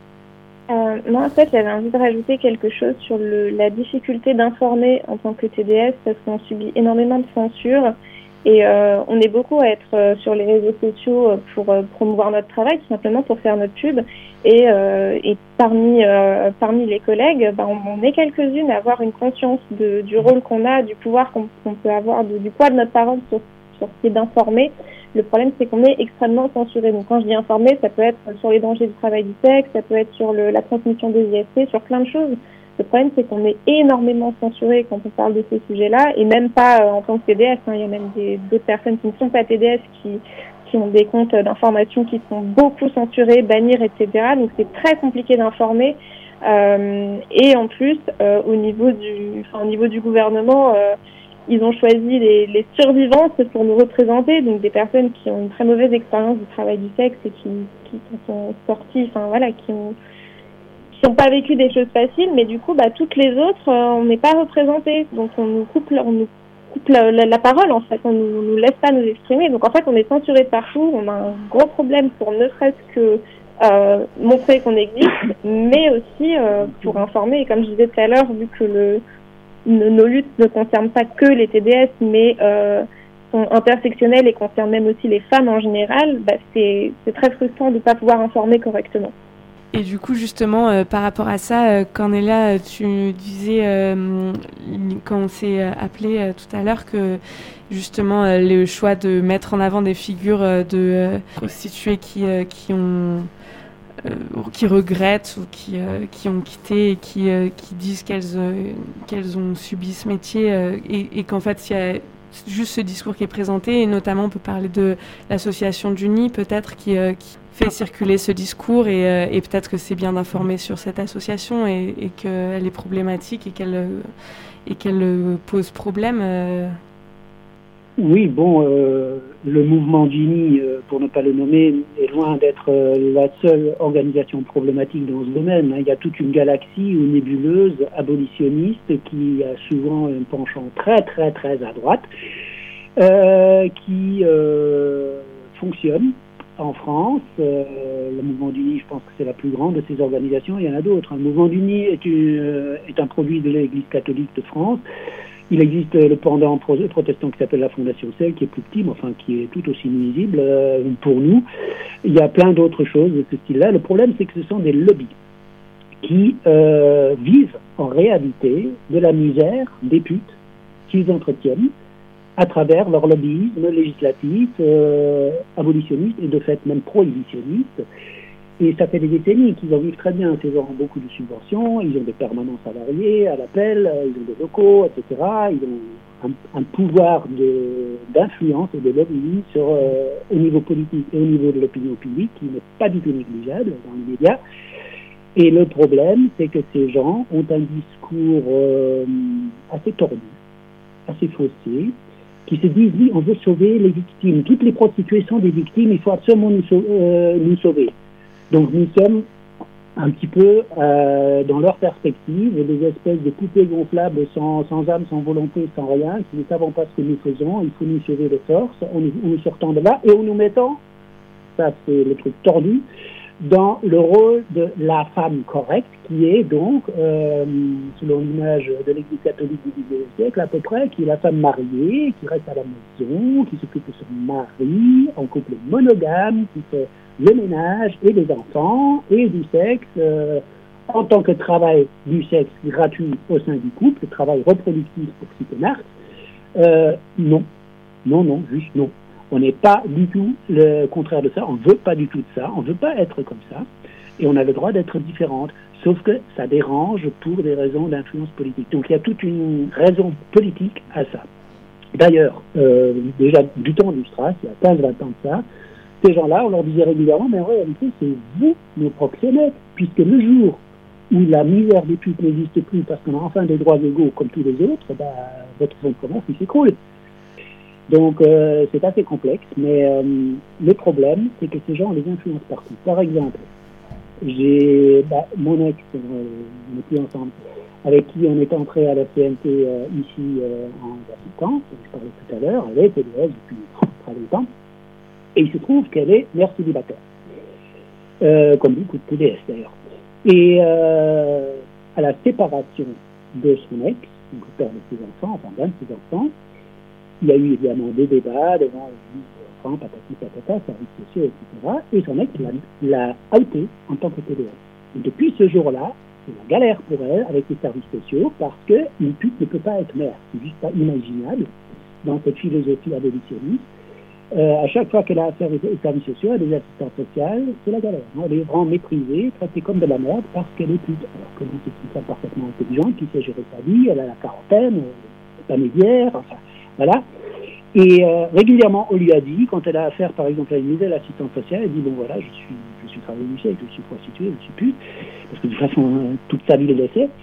Euh, moi, en fait, j'avais envie de rajouter quelque chose sur le, la difficulté d'informer en tant que T D S, parce qu'on subit énormément de censure et euh, on est beaucoup à être euh, sur les réseaux sociaux pour euh, promouvoir notre travail, tout simplement pour faire notre pub. Et, euh, et parmi euh, parmi les collègues, ben, on, on est quelques-unes à avoir une conscience de, du rôle qu'on a, du pouvoir qu'on, qu'on peut avoir, de, du poids de notre parole sur, sur ce qui est d'informer. Le problème, c'est qu'on est extrêmement censuré. Donc, quand je dis informer, ça peut être sur les dangers du travail du sexe, ça peut être sur le, la transmission des I S T, sur plein de choses. Le problème, c'est qu'on est énormément censuré quand on parle de ces sujets-là, et même pas euh, en tant que T D S. Hein. Il y a même des, d'autres personnes qui ne sont pas T D S qui, qui ont des comptes d'information qui sont beaucoup censurés, bannir, et cetera. Donc, c'est très compliqué d'informer. Euh, et en plus, euh, au niveau du, enfin, au niveau du gouvernement, euh, ils ont choisi les, les survivantes pour nous représenter, donc des personnes qui ont une très mauvaise expérience du travail du sexe et qui, qui sont sorties, enfin voilà, qui ont qui n'ont pas vécu des choses faciles, mais du coup, bah toutes les autres, euh, on n'est pas représentées, donc on nous coupe, on nous coupe la, la, la parole en fait, on nous, nous laisse pas nous exprimer, donc en fait on est censuré de partout, on a un gros problème pour ne serait-ce que euh, montrer qu'on existe, mais aussi euh, pour informer. Et comme je disais tout à l'heure, vu que le nos luttes ne concernent pas que les T D S, mais euh, sont intersectionnelles et concernent même aussi les femmes en général, bah c'est, c'est très frustrant de ne pas pouvoir informer correctement. Et du coup, justement, euh, par rapport à ça, euh, Cornelia, tu disais, euh, quand on s'est appelé euh, tout à l'heure, que justement, euh, le choix de mettre en avant des figures euh, de euh, prostituées qui, euh, qui ont... Euh, qui regrettent ou qui, euh, qui ont quitté et qui, euh, qui disent qu'elles, euh, qu'elles ont subi ce métier euh, et, et qu'en fait il y a juste ce discours qui est présenté, et notamment on peut parler de l'association d'Uni peut-être qui, euh, qui fait circuler ce discours et, euh, et peut-être que c'est bien d'informer sur cette association et, et qu'elle est problématique et qu'elle, euh, et qu'elle euh, pose problème. Euh... Oui, bon, euh, le mouvement Gini, euh, pour ne pas le nommer, est loin d'être euh, la seule organisation problématique dans ce domaine. Hein. Il y a toute une galaxie ou nébuleuse abolitionniste qui a souvent un penchant très très très à droite, euh, qui euh, fonctionne en France, euh, euh, le Mouvement d'Uni, je pense que c'est la plus grande de ces organisations. Il y en a d'autres. Le Mouvement d'Uni est, une, euh, est un produit de l'Église catholique de France. Il existe le pendant pro- protestant qui s'appelle la Fondation C E L, qui est plus petit, mais enfin qui est tout aussi nuisible euh, pour nous. Il y a plein d'autres choses de ce style-là. Le problème, c'est que ce sont des lobbies qui euh, vivent en réalité de la misère des putes qu'ils entretiennent à travers leur lobbyisme législatif, euh, abolitionniste et de fait même prohibitionniste. Et ça fait des décennies qu'ils en vivent très bien. Ces gens ont beaucoup de subventions, ils ont des permanents salariés à l'appel, ils ont des locaux, et cetera. Ils ont un, un pouvoir de, d'influence et de lobbying sur, euh, au niveau politique et au niveau de l'opinion publique qui n'est pas du tout négligeable dans les médias. Et le problème, c'est que ces gens ont un discours euh, assez tordu, assez faussé, qui se disent, oui, on veut sauver les victimes. Toutes les prostituées sont des victimes, il faut absolument nous, sau- euh, nous sauver. Donc nous sommes un petit peu, euh, dans leur perspective, des espèces de poupées gonflables sans, sans âme, sans volonté, sans rien, qui ne savons pas ce que nous faisons, il faut nous sauver de force, en nous, en nous sortant de là, et en nous mettant, ça c'est le truc tordu, dans le rôle de la femme correcte, qui est donc, euh, selon l'image de l'Église catholique du dix-neuvième siècle à peu près, qui est la femme mariée, qui reste à la maison, qui s'occupe de son mari, en couple monogame, qui fait le ménage et les enfants et du sexe, euh, en tant que travail du sexe gratuit au sein du couple, travail reproductif pour citer Marx. Euh, non, non, non, juste non. On n'est pas du tout le contraire de ça, on ne veut pas du tout de ça, on ne veut pas être comme ça, et on a le droit d'être différente, sauf que ça dérange pour des raisons d'influence politique. Donc il y a toute une raison politique à ça. D'ailleurs, euh, déjà du temps du Strauss, il y a quinze vingt ans de ça, ces gens-là, on leur disait régulièrement, mais en réalité, c'est vous, nos proxénètes, puisque le jour où la misère des putes n'existe plus parce qu'on a enfin des droits égaux comme tous les autres, bah, votre fonds de commerce, il s'écroule. Donc, euh, c'est assez complexe, mais euh, le problème, c'est que ces gens, on les influence partout. Par exemple, j'ai bah, mon ex, euh, on est plus ensemble, avec qui on est entré à la C N T euh, ici euh, en assistant, je parlais tout à l'heure, elle est T D S depuis très longtemps, et il se trouve qu'elle est mère célibataire, euh, comme beaucoup de T D S d'ailleurs. Et euh, à la séparation de son ex, donc le père de ses enfants, enfin d'un de ses enfants, il y a eu évidemment des débats devant les enfants, patati patata, services sociaux, et cetera. Et son ex l'a, l'a outé en tant que T D S. Et depuis ce jour-là, c'est la galère pour elle avec les services sociaux parce qu'une pute ne peut pas être mère. C'est juste pas imaginable dans cette philosophie abolitionniste. Euh, à chaque fois qu'elle a affaire aux services sociaux, à des assistantes sociales, c'est la galère. Elle est vraiment méprisée, traitée comme de la merde parce qu'elle est pute. Alors que c'est une femme parfaitement intelligente qui sait gérer sa vie, elle a la quarantaine, euh, pas médière, enfin. Voilà. Et euh, régulièrement, on lui a dit, quand elle a affaire, par exemple, à une nouvelle assistante sociale, elle dit, bon voilà, je suis, je suis travailleuse du sexe, je suis prostituée, je suis pute, parce que de toute façon, euh, toute sa vie, elle le sait.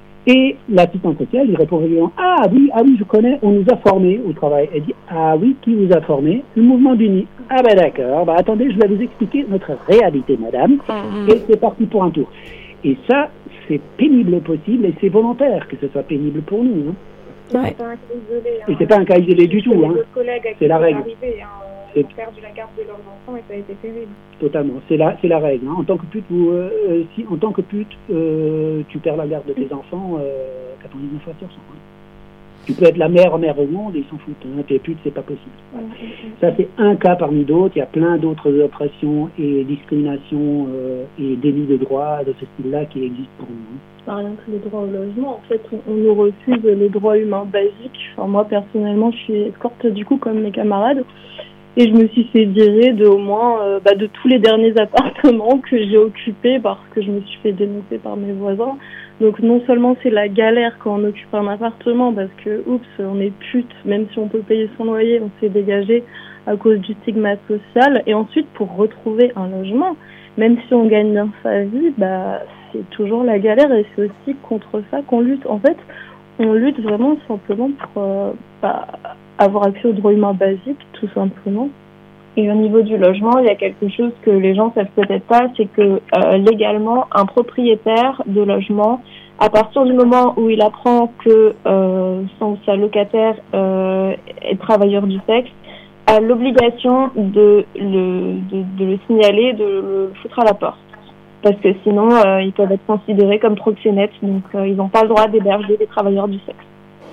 Et l'assistante sociale, il répond régulièrement, ah oui, ah oui, je connais, on nous a formés au travail. Elle dit, ah oui, qui vous a formés? Le Mouvement d'Uni. Ah ben d'accord, bah attendez, je vais vous expliquer notre réalité, madame. Mm-hmm. Et c'est parti pour un tour. Et ça, c'est pénible possible, et c'est volontaire que ce soit pénible pour nous, hein. Ouais. C'est pas un cas isolé. Hein. Et c'est pas un cas isolé du tout. Hein. C'est la règle. Arrivé, hein. Ils ont perdu la garde de leurs enfants et ça a été terrible. Totalement. C'est la, c'est la règle. Hein. En tant que pute, vous, euh, si en tant que pute, euh, tu perds la garde de tes enfants, euh, quatre-vingt-dix-neuf fois sur cent. Hein. Tu peux être la mère mère au monde et ils s'en foutent. Hein. T'es pute, c'est pas possible. Voilà. Ça, c'est un cas parmi d'autres. Il y a plein d'autres oppressions et discriminations euh, et délits de droit de ce style-là qui existent pour nous. Hein. Par exemple, les droits au logement, en fait, on, on nous refuse les droits humains basiques. Enfin, moi, personnellement, je suis escorte, du coup, comme mes camarades. Et je me suis fait virer de au moins, euh, bah, de tous les derniers appartements que j'ai occupés parce que je me suis fait dénoncer par mes voisins. Donc, non seulement c'est la galère quand on occupe un appartement parce que, oups, on est pute, même si on peut payer son loyer, on s'est dégagé à cause du stigma social. Et ensuite, pour retrouver un logement, même si on gagne bien sa vie, bah, c'est toujours la galère et c'est aussi contre ça qu'on lutte. En fait, on lutte vraiment simplement pour euh, bah, avoir accès aux droits humains basiques, tout simplement. Et au niveau du logement, il y a quelque chose que les gens savent peut-être pas, c'est que euh, légalement, un propriétaire de logement, à partir du moment où il apprend que euh, son, sa locataire euh, est travailleur du sexe, a l'obligation de le, de, de le signaler, de le foutre à la porte. Parce que sinon, euh, ils peuvent être considérés comme proxénètes, donc euh, ils n'ont pas le droit d'héberger des travailleurs du sexe.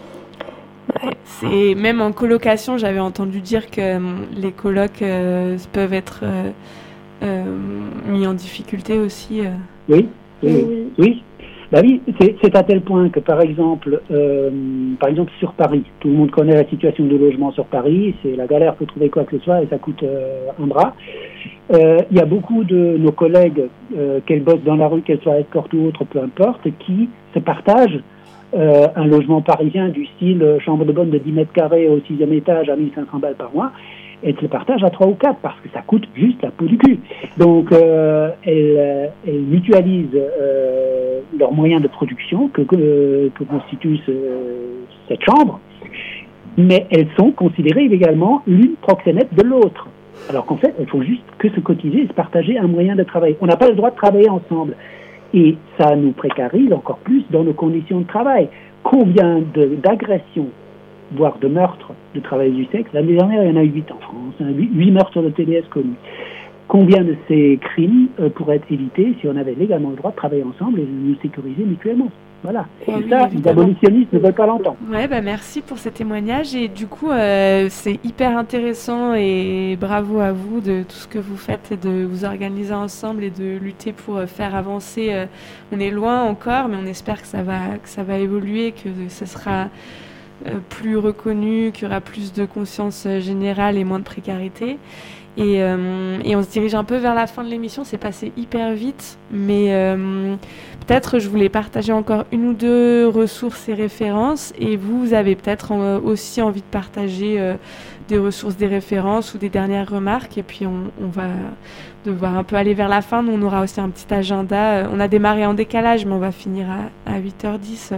Ouais, c'est même en colocation, j'avais entendu dire que euh, les colocs euh, peuvent être euh, euh, mis en difficulté aussi. Euh. Oui, oui, oui. oui. Bah oui, c'est, c'est à tel point que, par exemple, euh, par exemple sur Paris, tout le monde connaît la situation de logement sur Paris, c'est la galère pour trouver quoi que ce soit et ça coûte euh, un bras. Il euh, y a beaucoup de nos collègues, euh, qu'elles bossent dans la rue, qu'elles soient escortes ou autres, peu importe, qui se partagent euh, un logement parisien du style euh, chambre de bonne de dix mètres carrés au sixième étage à mille cinq cents balles par mois. Et se le partagent à trois ou quatre parce que ça coûte juste la peau du cul. Donc, euh, elles, elles mutualisent euh, leurs moyens de production que, que, que constitue ce, cette chambre, mais elles sont considérées également l'une proxénète de l'autre. Alors qu'en fait, elles font juste que se cotiser et se partager un moyen de travail. On n'a pas le droit de travailler ensemble. Et ça nous précarise encore plus dans nos conditions de travail. Combien de, d'agressions, voire de meurtres de travailleurs du sexe. L'année dernière, il y en a eu huit en France, hein, huit meurtres de T D S connus. Combien de ces crimes euh, pourraient être évités si on avait légalement le droit de travailler ensemble et de nous sécuriser mutuellement? Voilà. Et oui, ça, évidemment. Les abolitionnistes ne veulent pas l'entendre. Ouais, bah merci pour ces témoignages. Et du coup, euh, c'est hyper intéressant et bravo à vous de tout ce que vous faites et de vous organiser ensemble et de lutter pour faire avancer. Euh, on est loin encore, mais on espère que ça va, que ça va évoluer, que ce sera Euh, plus reconnu, qu'il y aura plus de conscience euh, générale et moins de précarité. Et, euh, et on se dirige un peu vers la fin de l'émission, c'est passé hyper vite, mais euh, peut-être je voulais partager encore une ou deux ressources et références, et vous, vous avez peut-être en, aussi envie de partager euh, des ressources, des références ou des dernières remarques, et puis on, on va devoir un peu aller vers la fin. Nous, on aura aussi un petit agenda. On a démarré en décalage, mais on va finir à, à huit heures dix.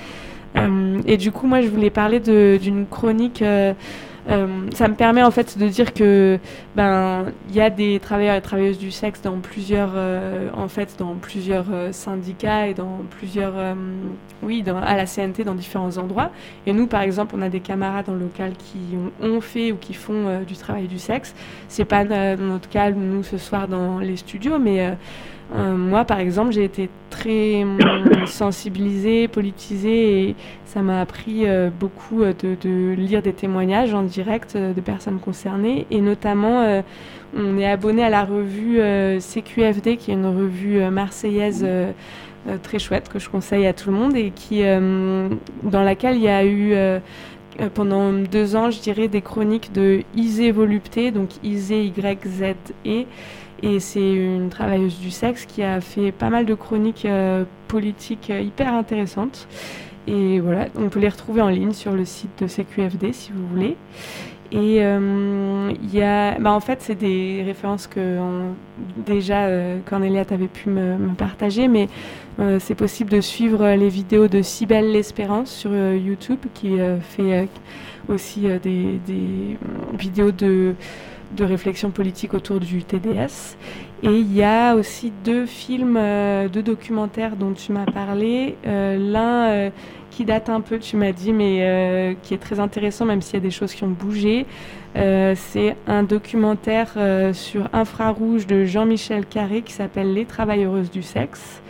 Euh, et du coup, moi, je voulais parler de, d'une chronique. Euh, euh, ça me permet en fait de dire que ben il y a des travailleurs et travailleuses du sexe dans plusieurs, euh, en fait, dans plusieurs euh, syndicats et dans plusieurs, euh, oui, dans, à la C N T dans différents endroits. Et nous, par exemple, on a des camarades dans le local qui ont, ont fait ou qui font euh, du travail du sexe. C'est pas euh, dans notre cas nous ce soir dans les studios, mais euh, Euh, moi, par exemple, j'ai été très euh, sensibilisée, politisée, et ça m'a appris euh, beaucoup euh, de, de lire des témoignages en direct euh, de personnes concernées. Et notamment, euh, on est abonné à la revue euh, C Q F D, qui est une revue euh, marseillaise euh, euh, très chouette, que je conseille à tout le monde, et qui, euh, dans laquelle il y a eu... Euh, pendant deux ans, je dirais, des chroniques de Isée Volupté, donc Isée Y-Z-E, et c'est une travailleuse du sexe qui a fait pas mal de chroniques euh, politiques euh, hyper intéressantes. Et voilà, on peut les retrouver en ligne sur le site de C Q F D si vous voulez. Et il euh, y a, bah en fait, c'est des références que on, déjà euh, Cornélia t'avais pu me, me partager, mais euh, c'est possible de suivre les vidéos de Cybèle L'Espérance sur euh, YouTube, qui euh, fait euh, aussi euh, des, des vidéos de, de réflexion politique autour du T D S. Et il y a aussi deux films, euh, deux documentaires dont tu m'as parlé. Euh, l'un euh, qui date un peu, tu m'as dit, mais euh, qui est très intéressant, même s'il y a des choses qui ont bougé. Euh, c'est un documentaire euh, sur infrarouge de Jean-Michel Carré qui s'appelle Les Travailleuses du sexe.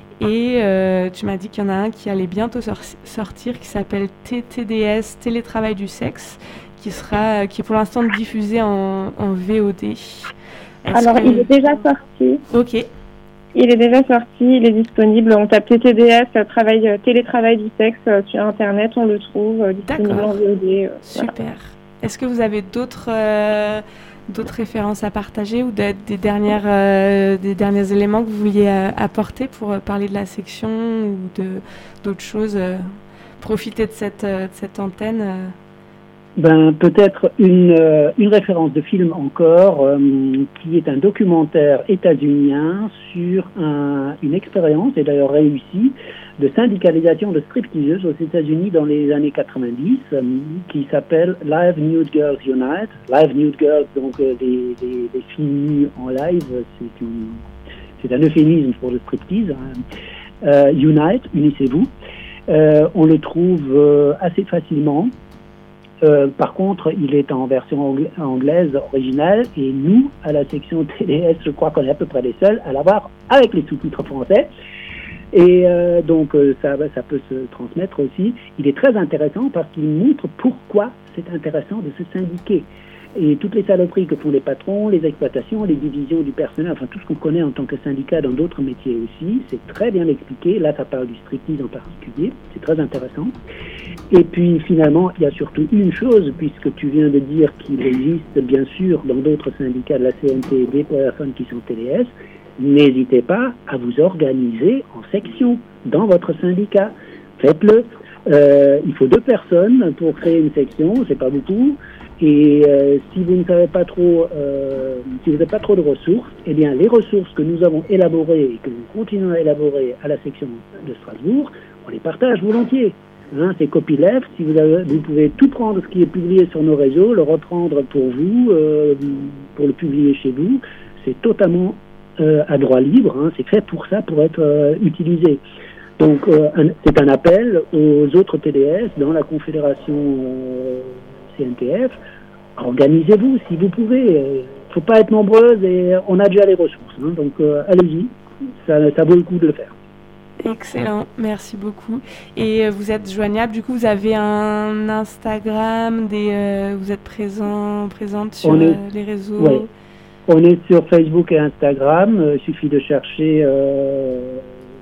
Et euh, tu m'as dit qu'il y en a un qui allait bientôt sor- sortir qui s'appelle T T D S, Télétravail du sexe, qui sera, qui est pour l'instant diffusé en, en V O D. Est-ce Alors, que... il est déjà sorti. Ok. Il est déjà sorti, il est disponible. On tape T T D S, travail, télétravail du sexe euh, sur Internet, on le trouve euh, disponible D'accord. en V O D. Euh, Super. Voilà. Est-ce que vous avez d'autres, euh, d'autres références à partager ou des, des, dernières, euh, des derniers éléments que vous vouliez euh, apporter pour euh, parler de la section ou de, d'autres choses euh, Profiter de cette, euh, de cette antenne euh. Ben, peut-être une, euh, une référence de film encore, euh, qui est un documentaire états-unien sur un, une expérience, et d'ailleurs réussie, de syndicalisation de stripteaseuses aux États-Unis dans les années quatre-vingt-dix, euh, qui s'appelle Live Nude Girls Unite. Live Nude Girls, donc euh, des, des, des filles nues en live, c'est, une, c'est un euphémisme pour le striptease. Hein. Euh, Unite, unissez-vous. Euh, on le trouve euh, assez facilement. Euh, par contre, il est en version angla- anglaise originale et nous, à la section T D S, je crois qu'on est à peu près les seuls à l'avoir avec les sous-titres français. Et euh, donc, euh, ça, ça peut se transmettre aussi. Il est très intéressant parce qu'il montre pourquoi c'est intéressant de se syndiquer. Et toutes les saloperies que font les patrons, les exploitations, les divisions du personnel, enfin tout ce qu'on connaît en tant que syndicat dans d'autres métiers aussi, c'est très bien expliqué. Là, ça parle du striptease en particulier, c'est très intéressant. Et puis finalement, il y a surtout une chose, puisque tu viens de dire qu'il existe bien sûr dans d'autres syndicats de la C N T des personnes qui sont T D S, n'hésitez pas à vous organiser en section dans votre syndicat. Faites-le. Euh, il faut deux personnes pour créer une section, c'est pas beaucoup. Et euh, si vous ne savez pas trop, euh, si vous n'avez pas trop de ressources, eh bien les ressources que nous avons élaborées et que nous continuons à élaborer à la section de Strasbourg, on les partage volontiers. Hein, c'est copyleft. Si vous, avez, vous pouvez tout prendre ce qui est publié sur nos réseaux, le reprendre pour vous, euh, pour le publier chez vous. C'est totalement euh, à droit libre. Hein, c'est fait pour ça, pour être euh, utilisé. Donc euh, un, c'est un appel aux autres T D S dans la confédération euh, C N T F. Organisez-vous si vous pouvez. Il ne faut pas être nombreuses et on a déjà les ressources. Hein, donc euh, allez-y, ça, ça vaut le coup de le faire. Excellent, merci beaucoup. Et euh, vous êtes joignable, du coup vous avez un Instagram, des, euh, vous êtes présent, présente sur est, euh, les réseaux. Ouais. On est sur Facebook et Instagram, il euh, suffit de chercher euh,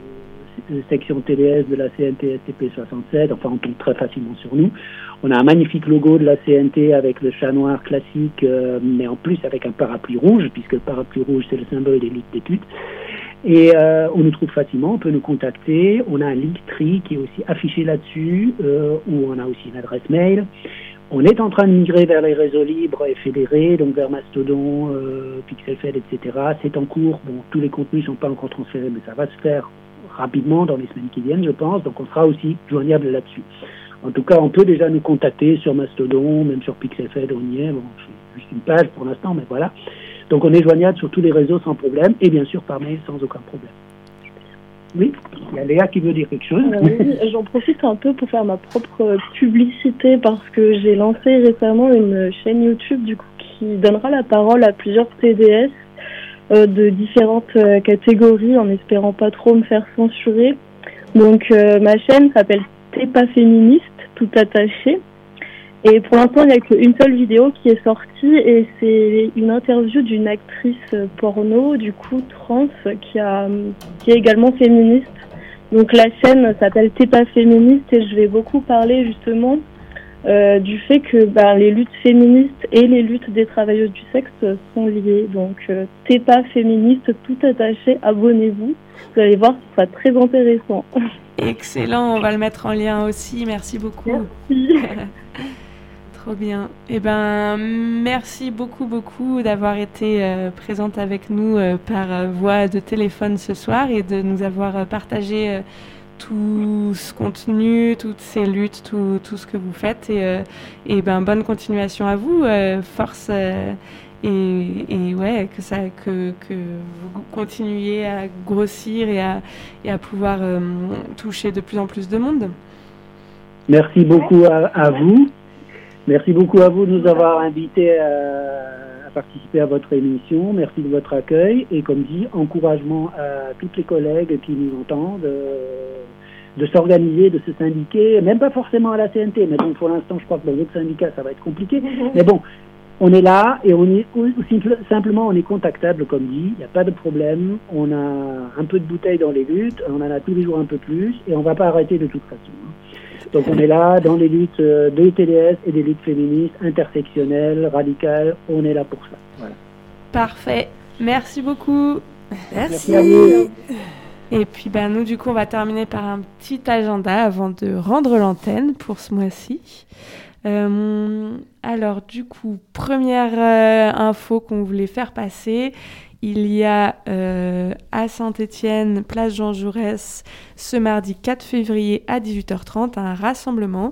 section T D S de la C N T S T P soixante-sept, enfin on tombe très facilement sur nous. On a un magnifique logo de la C N T avec le chat noir classique, euh, mais en plus avec un parapluie rouge, puisque le parapluie rouge c'est le symbole des luttes d'études. Et euh, on nous trouve facilement, on peut nous contacter. On a un Linktree qui est aussi affiché là-dessus, euh, où on a aussi une adresse mail. On est en train de migrer vers les réseaux libres et fédérés, donc vers Mastodon, euh, Pixelfed, et cetera. C'est en cours. Bon, tous les contenus ne sont pas encore transférés, mais ça va se faire rapidement dans les semaines qui viennent, je pense. Donc on sera aussi joignable là-dessus. En tout cas, on peut déjà nous contacter sur Mastodon, même sur Pixelfed, on y est. Bon, c'est juste une page pour l'instant, mais voilà. Donc on est joignable sur tous les réseaux sans problème, et bien sûr par mail sans aucun problème. Oui, il y a Léa qui veut dire quelque chose. Euh, oui, j'en profite un peu pour faire ma propre publicité parce que j'ai lancé récemment une chaîne YouTube du coup qui donnera la parole à plusieurs T D S euh, de différentes euh, catégories en espérant pas trop me faire censurer. Donc euh, ma chaîne s'appelle T'es pas féministe, tout attaché. Et pour l'instant, il n'y a qu'une seule vidéo qui est sortie et c'est une interview d'une actrice porno, du coup trans, qui, a, qui est également féministe. Donc la chaîne s'appelle T'es pas féministe et je vais beaucoup parler justement euh, du fait que ben, les luttes féministes et les luttes des travailleuses du sexe sont liées. Donc euh, T'es pas féministe, tout attaché, abonnez-vous. Vous allez voir, ce sera très intéressant. Excellent, on va le mettre en lien aussi. Merci beaucoup. Merci. Trop bien. Eh ben, merci beaucoup, beaucoup d'avoir été euh, présente avec nous euh, par euh, voie de téléphone ce soir et de nous avoir euh, partagé euh, tout ce contenu, toutes ces luttes, tout, tout ce que vous faites. Et, euh, et ben, bonne continuation à vous. Euh, force euh, et, et ouais, que, ça, que, que vous continuiez à grossir et à, et à pouvoir euh, toucher de plus en plus de monde. Merci beaucoup à, à vous. Merci beaucoup à vous de nous avoir invités à, à participer à votre émission. Merci de votre accueil et comme dit, encouragement à toutes les collègues qui nous entendent euh, de s'organiser, de se syndiquer, même pas forcément à la C N T, mais donc pour l'instant je crois que dans d'autres syndicats ça va être compliqué. Mais bon, on est là et on est aussi, simplement on est contactable comme dit, il n'y a pas de problème. On a un peu de bouteille dans les luttes, on en a tous les jours un peu plus et on ne va pas arrêter de toute façon. Donc on est là dans les luttes des T D S et des luttes féministes, intersectionnelles, radicales, on est là pour ça. Voilà. Parfait, merci beaucoup. Merci. Merci à vous. Et puis ben, nous du coup on va terminer par un petit agenda avant de rendre l'antenne pour ce mois-ci. Euh, alors du coup, première euh, info qu'on voulait faire passer, il y a euh, à Saint-Étienne, place Jean Jaurès, ce mardi quatre février à dix-huit heures trente, un rassemblement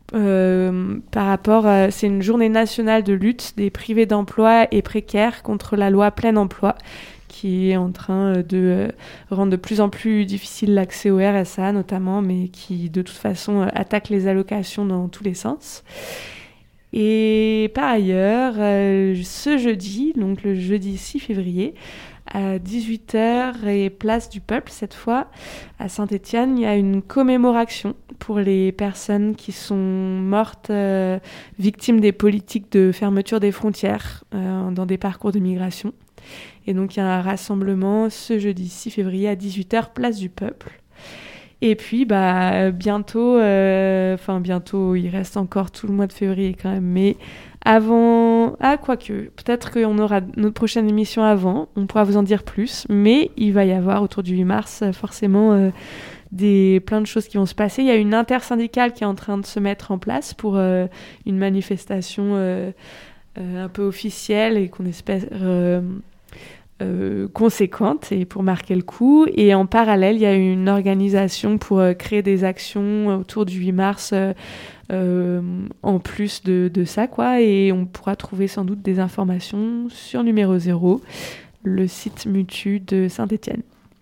euh, par rapport à, c'est une journée nationale de lutte des privés d'emploi et précaires contre la loi plein emploi qui est en train de rendre de plus en plus difficile l'accès au R S A notamment, mais qui de toute façon attaque les allocations dans tous les sens. Et par ailleurs, euh, ce jeudi, donc le jeudi six février, à dix-huit heures et place du Peuple cette fois, à Saint-Étienne, il y a une commémoration pour les personnes qui sont mortes euh, victimes des politiques de fermeture des frontières euh, dans des parcours de migration. Et donc il y a un rassemblement ce jeudi six février à dix-huit heures, place du Peuple. Et puis bah bientôt, enfin euh, bientôt, il reste encore tout le mois de février quand même, mais avant, ah quoique, peut-être qu'on aura notre prochaine émission avant, on pourra vous en dire plus, mais il va y avoir autour du huit mars forcément euh, des plein de choses qui vont se passer. Il y a une intersyndicale qui est en train de se mettre en place pour euh, une manifestation euh, euh, un peu officielle et qu'on espère euh, Euh, conséquente et pour marquer le coup. Et en parallèle, il y a une organisation pour euh, créer des actions autour du huit mars euh, euh, en plus de, de ça, quoi. Et on pourra trouver sans doute des informations sur Numéro Zéro, le site Mutu de Saint-Étienne.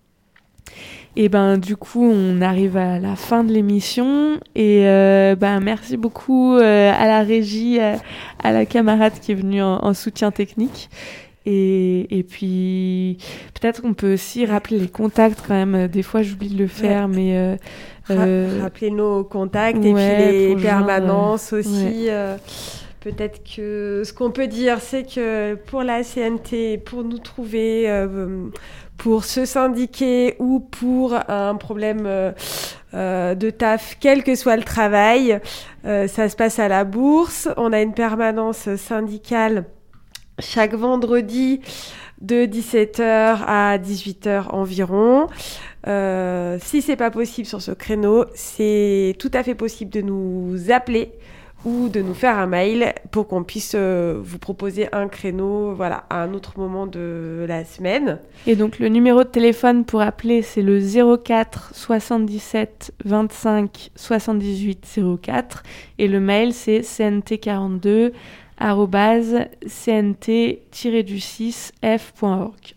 Et ben du coup, on arrive à la fin de l'émission et euh, ben merci beaucoup euh, à la régie, à, à la camarade qui est venue en, en soutien technique. Et, et puis, peut-être qu'on peut aussi rappeler les contacts quand même. Des fois, j'oublie de le faire, ouais. mais... Euh, euh, rappeler nos contacts ouais, et puis les permanences genre, aussi. Ouais. Euh, peut-être que ce qu'on peut dire, c'est que pour la C N T, pour nous trouver, euh, pour se syndiquer ou pour un problème euh, euh, de taf, quel que soit le travail, euh, ça se passe à la Bourse. On a une permanence syndicale chaque vendredi de dix-sept heures à dix-huit heures environ. Euh, si c'est pas possible sur ce créneau, c'est tout à fait possible de nous appeler ou de nous faire un mail pour qu'on puisse euh, vous proposer un créneau, voilà, à un autre moment de la semaine. Et donc le numéro de téléphone pour appeler, c'est le zéro quatre soixante-dix-sept vingt-cinq soixante-dix-huit zéro quatre et le mail c'est c n t quarante-deux arobase c n t tiret du six f point org.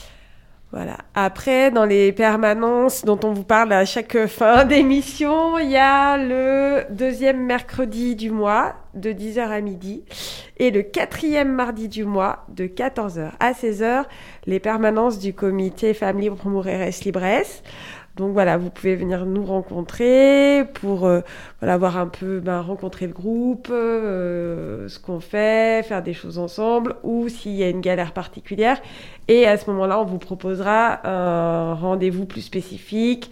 Voilà. Après, dans les permanences dont on vous parle à chaque fin d'émission, il y a le deuxième mercredi du mois de dix heures à midi et le quatrième mardi du mois de quatorze heures à seize heures, les permanences du comité Femmes Libres Mujeres Libres. Donc voilà, vous pouvez venir nous rencontrer pour euh, voilà, voir un peu, ben, rencontrer le groupe, euh, ce qu'on fait, faire des choses ensemble, ou s'il y a une galère particulière. Et à ce moment-là, on vous proposera un rendez-vous plus spécifique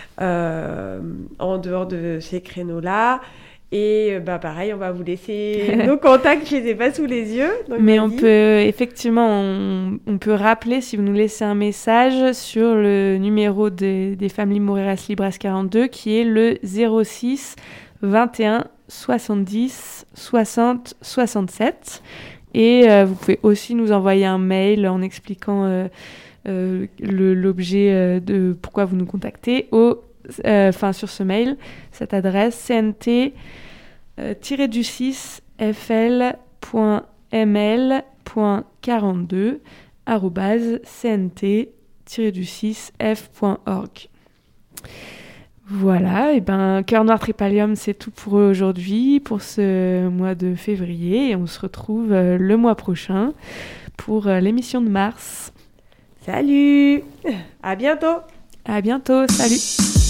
euh, en dehors de ces créneaux-là. Et bah pareil, on va vous laisser nos contacts, je les ai pas sous les yeux. Donc mais on peut, effectivement, on, on peut rappeler, si vous nous laissez un message, sur le numéro de, des Femmes Libres Mujeres Libres quarante-deux, qui est le zéro six vingt et un soixante-dix soixante soixante-sept. Et euh, vous pouvez aussi nous envoyer un mail en expliquant euh, euh, le, l'objet euh, de pourquoi vous nous contactez au enfin euh, sur ce mail, cette adresse c n t tiret du six f l point m l point quarante-deux arobase c n t tiret du six f point org. Voilà, et ben Cœur Noir Tripalium, c'est tout pour eux aujourd'hui, pour ce mois de février, et on se retrouve euh, le mois prochain pour euh, l'émission de mars. Salut, à bientôt. À bientôt, salut.